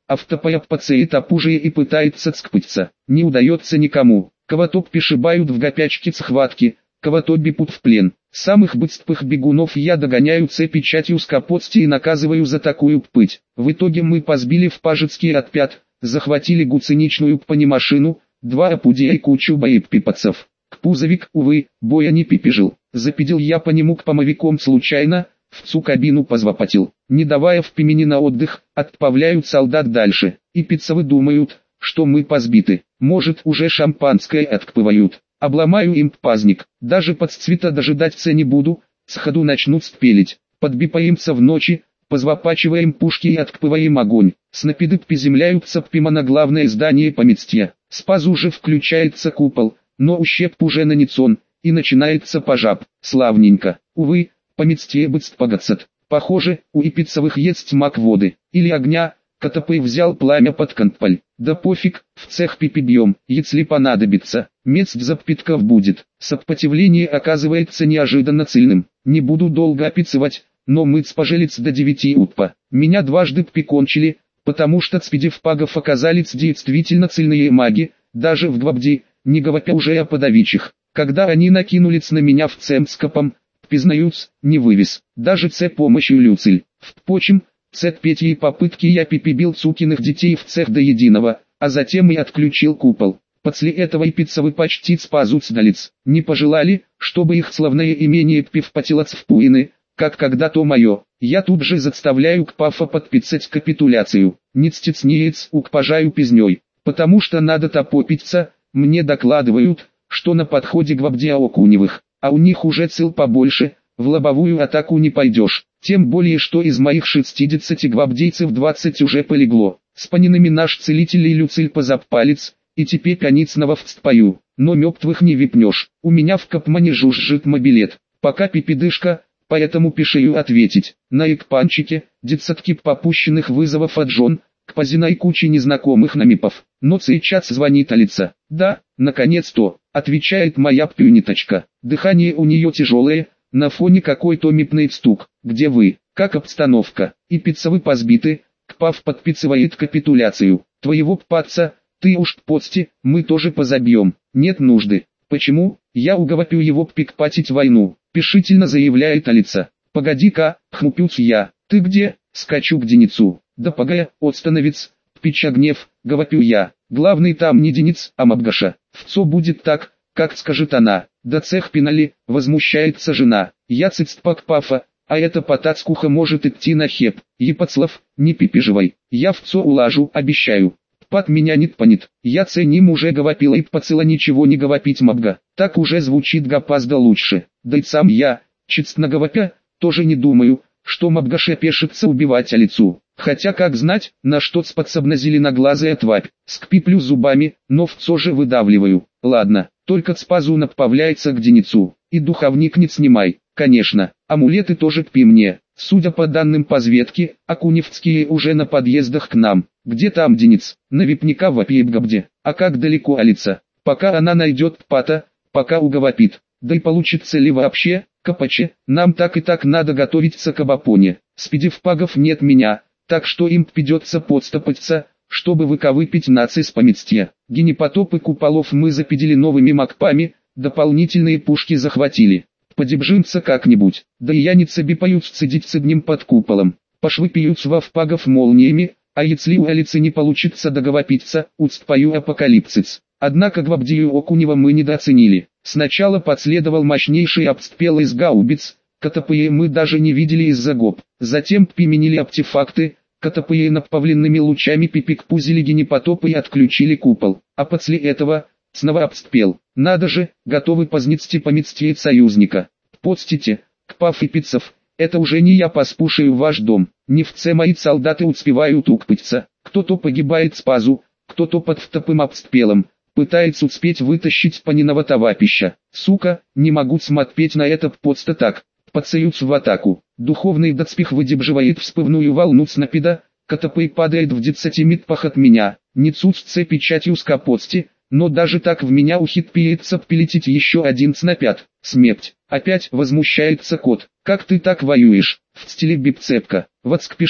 автопояп пацеет опужие и пытается цкпыться. Не удается никому. Кого-то пешибают в гопячке схватки, кого-то бипут в плен. Самых быстрых бегунов я догоняю цепичатью с капотсти и наказываю за такую пыть. В итоге мы позбили в Пажецкие от пят, захватили гуценичную панимашину, два опудия и кучу боеприпасов. Кпузовик, увы, боя не пипежил. Запидел я по нему к помовиком случайно, в цу кабину позвопотил. Не давая в пимени на отдых, отправляют солдат дальше. И пиццевы думают, что мы позбиты. Может, уже шампанское откпывают. Обломаю им пазник. Даже под цвета дожидаться не буду, сходу начнут спелить. Подбипаемся в ночи, позвопачиваем пушки и откпываем огонь. Снопиды приземляются пима на главное здание поместья. Спазу уже включается купол, но ущерб уже нанесен, и начинается пожар. Славненько. Увы, поместье быстро погасат. Похоже, у ипицевых есть маг воды, или огня. Котопей взял пламя под контроль. Да пофиг, в цех пипи бьем, если понадобится. Месть запитков будет. Сопротивление оказывается неожиданно сильным. Не буду долго описывать, но мыц пожелец до девяти утра. Меня дважды пикончили, потому что цвидев пагов оказались действительно сильные маги, даже в Гвабди, не говоря уже о подавичих. Когда они накинулись на меня в цемскопом, признаюсь, не вывез. Даже це помощью Люциль. Впрочем, це третьей попытки я пипибил цукиных детей в цех до единого, а затем и отключил купол. После этого и пиццевы почти спазут сдалец. Не пожелали, чтобы их славное имение пивпотелось в пуины, как когда-то мое. Я тут же заставляю Кпафа подписать капитуляцию. Не стесняется укпажаю пизней, потому что надо топопиться. Мне докладывают, что на подходе Гвабдия Окуневых, а у них уже цел побольше, в лобовую атаку не пойдешь. Тем более, что из моих шестидесяти гвабдейцев двадцать уже полегло. С панинами наш целитель и Люциль позапалец, и теперь они снова встпою. Но мертвых не випнешь. У меня в Капмане жужжит мобилет. Пока пипидышка, поэтому пишею ответить. На экпанчике, десятки попущенных вызовов от жен, к позиной куче незнакомых намипов. Но сейчас звонит Алиса. Да, наконец-то, отвечает моя пюниточка. Дыхание у нее тяжелое, на фоне какой-то мипный стук. Где вы? Как обстановка? И пиццевы позбиты. Кпав подписывает капитуляцию. Твоего паца, ты уж подсти, мы тоже позабьем. Нет нужды. Почему? Я уговорю его пикпатить войну. Пишительно заявляет Алиса. Погоди-ка, хмупюсь я. Ты где? Скачу к Деницу. Да погодя, отстановец, пича гнев, говорю я. Главный там не Дениц, а Мабгаша. Вцо будет так, как скажет она. Да цех пинали, возмущается жена. Я цицпак пафа, а это потацкуха может идти на хеп. Епацлав, не пипиживай. Я вцо улажу, обещаю. Пат меня не тпанит. Я ценим уже говорила и пацела ничего не говорить Мабга. Так уже звучит гопазда лучше. Да и сам я, честно говоря, тоже не думаю, что Мабгаше пешится убивать Алицу. Хотя как знать, на что способна зеленоглазая тварь. Скриплю зубами, но вцо же выдавливаю. Ладно, только спазу направляется к Деницу. И духовник не снимай, конечно. Амулеты тоже пи мне. Судя по данным разведки, Акуневские уже на подъездах к нам. Где там Дениц? На випника в Апиебгабде. А как далеко Алиса? Пока она найдет пата, пока уговорит. Да и получится ли вообще, Капаче, нам так и так надо готовиться к Абапоне. Спидевпагов нет меня, так что им придется подстопаться, чтобы выковыпить нации с поместья. Генепотопы куполов мы запидели новыми макпами, дополнительные пушки захватили. Подебжимся как-нибудь, да и я не цебипаюсь цедить с одним под куполом. Пошвыпьются вовпагов молниями, а если у Алицы не получится договориться, уцпаю апокалипсис. Однако Гвабдию Окунева мы недооценили. Сначала последовал мощнейший обстрел из гаубиц, Котопые мы даже не видели из-за гоп. Затем применили артефакты, Котопые направленными лучами пипик-пузили генепотопы и отключили купол. А после этого, снова обстрел. Надо же, готовы познести поместье союзника. Подстите, Кпав и Пиццев, это уже не я поспушаю ваш дом. Не в це мои солдаты успевают укпыться. Кто-то погибает с пазу, кто-то под втопым обстрелом. Пытается успеть вытащить паниного товапища. Сука, не могу смотреть на это просто так. Пацаются в атаку. Духовный доспех выдерживает вспывную волну снопида. Котопей падает в десяти метрах от меня. Не цуцце печатью с капотсти, но даже так в меня ухитряется прилететь еще один снопят. Смерть. Опять возмущается кот. Как ты так воюешь? В стиле бипцепка. Вот скпишей,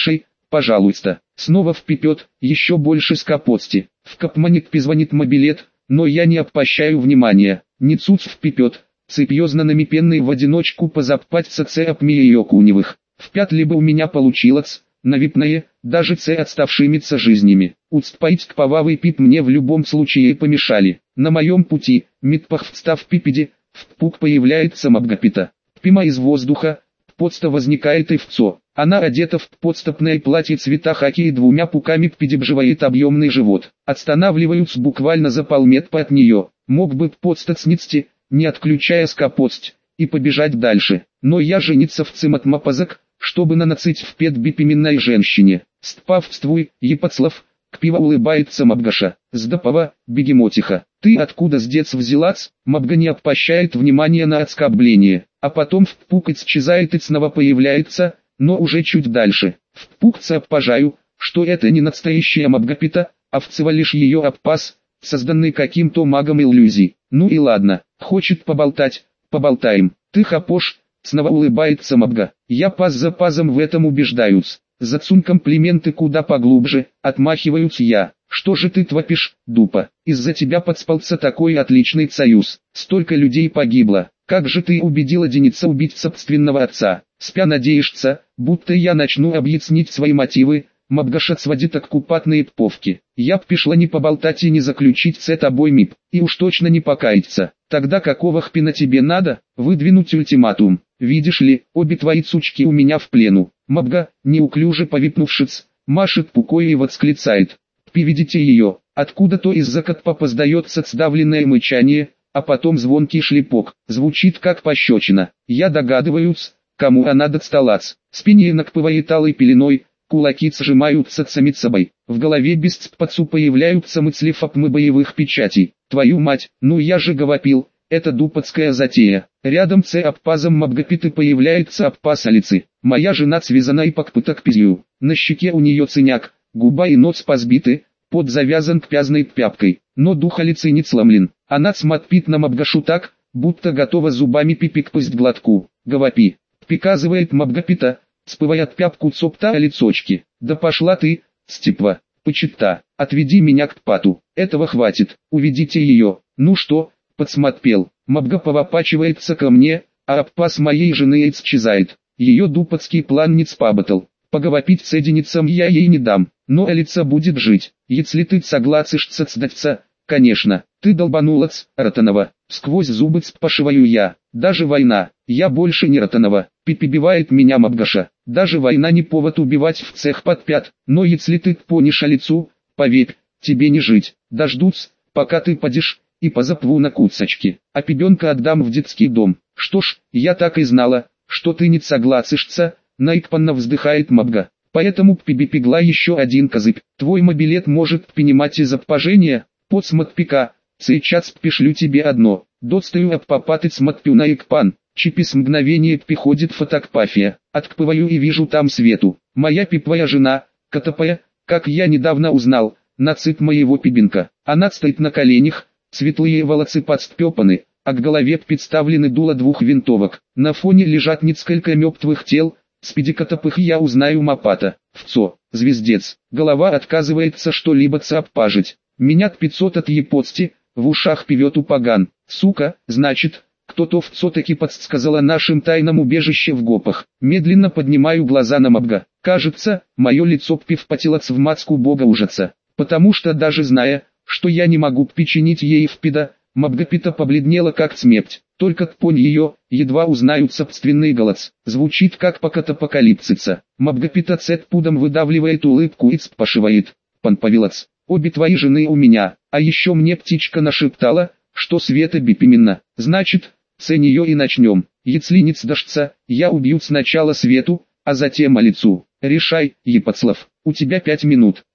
пожалуйста. Снова впипет, еще больше скопотсти. В капманик позвонит мобилет, но я не обращаю внимания. Не цуц впипет, серьезно намепенный в одиночку позапать соце апмия ее куневых. В пят либо у меня получилось, навипное, даже це отставшимися жизнями. Уцпаить к повавый пип мне в любом случае помешали. На моем пути, митпах встав пипеди, в пук появляется мабгапита. Пима из воздуха, подста возникает и вцо. Она одета в подстопное платье цвета хаки и двумя пуками пидебживает объемный живот. Останавливаются буквально за полметпа от нее. Мог бы подстацницти, не отключая скопость, и побежать дальше. Но я жениться в циматмапазак, чтобы нанацить в пет бипименной женщине. Стпавствуй, Епацлав, кпива улыбается Мабгаша. Сдапова, бегемотиха. Ты откуда с дец взялась? Мабга не обращает внимания на оскорбление, а потом в пук исчезает и снова появляется, но уже чуть дальше. В пукце обпажаю, что это не настоящая Мабгапита, а всего лишь ее обпас, созданный каким-то магом иллюзий. Ну и ладно, хочет поболтать, поболтаем. Ты хапош, снова улыбается Мабга. Я паз за пазом в этом убеждаюсь. Зацун комплименты куда поглубже, отмахиваюсь я. Что же ты творишь, дупа? Из-за тебя подспался такой отличный союз. Столько людей погибло. Как же ты убедила Деница убить собственного отца? Спя надеешься, будто я начну объяснить свои мотивы. Мабгаша сводит оккупатные пповки. Я б пішла не поболтать и не заключить с тобой мип, и уж точно не покаяться. Тогда какого хпина тебе надо? Выдвинуть ультиматум. Видишь ли, обе твои сучки у меня в плену. Мабга, неуклюже повипнувшись, машет пукой и восклицает. Пи, видите ее? Откуда-то из-за катпа сдается сдавленное мычание, а потом звонкий шлепок. Звучит как пощечина. Я догадываюсь, кому она досталась. Спине накпывает алой пеленой. Кулаки сжимаются самим собой. В голове без цпацу появляются мысли фапмы боевых печатей. Твою мать, ну я же говорил, это дупацкая затея. Рядом с обпазом Мабгапиты появляется обпас алицы. Моя жена связана и покпыта к пизью. На щеке у нее синяк, губа и нос позбиты, под завязан к пязной пяпкой. Но дух алицы не сломлен. Она смотрит на Мабгашу так, будто готова зубами пипик пасть глотку. Гавапи, приказывает Мабгапита, спывая от пяпку цопта лицочки. Да пошла ты, степва, почита, отведи меня к пату. Этого хватит, уведите ее. Ну что, подсмотпел. Мабга повопачивается ко мне, а обпас моей жены исчезает. Ее дупацкий план не спаботал. Поговорить с единицам я ей не дам, но Алица будет жить. Если ты согласишься сдаться, конечно. Ты долбанулась, Ротанова. Сквозь зубы спашиваю я. Даже война, я больше не Ротанова. Пипибивает меня Мабгаша. Даже война не повод убивать в цех под пят. Но если ты понишь Алицу, поверь, тебе не жить. Дождусь, пока ты падешь, и позапву на куцочки. А пебенка отдам в детский дом. Что ж, я так и знала, что ты не согласишься, наикпанно вздыхает Мабга. Поэтому пибипигла еще один козыбь. Твой мобилет может принимать из обпажения, подсмотпика. Сейчас пишлю тебе одно. Достаю обпапаты смотпю на икпан. Чипис мгновение приходит фотокпафия. Откпываю и вижу там Свету. Моя пипвая жена, Катапая, как я недавно узнал, нацит моего пибинка. Она стоит на коленях, светлые волосы подстпепаны, а к голове представлены дула двух винтовок. На фоне лежат несколько мертвых тел. Спиди Катапых я узнаю Мапата. Вцо, звездец. Голова отказывается что-либо цаппажить. Меня к пятьсот от епоцти, в ушах пивет упаган. Сука, значит, кто-то вцо-таки подсказала нашим тайнам убежище в гопах. Медленно поднимаю глаза на Мабга. Кажется, мое лицо пивпотелось в мацку бога ужаса. Потому что даже зная, что я не могу причинить ей впида, Мабгапита побледнела как смерть. Только тпонь ее, едва узнают собственный голос. Звучит как покатапокалипсиса. Мабгапита цетпудом выдавливает улыбку и спашивает. Панповилац, обе твои жены у меня, а еще мне птичка нашептала, что Света бипименна. Значит, с нее и начнем. Если не сдашься, я убью сначала Свету, а затем Алицу. Решай, Епацлав, у тебя пять минут.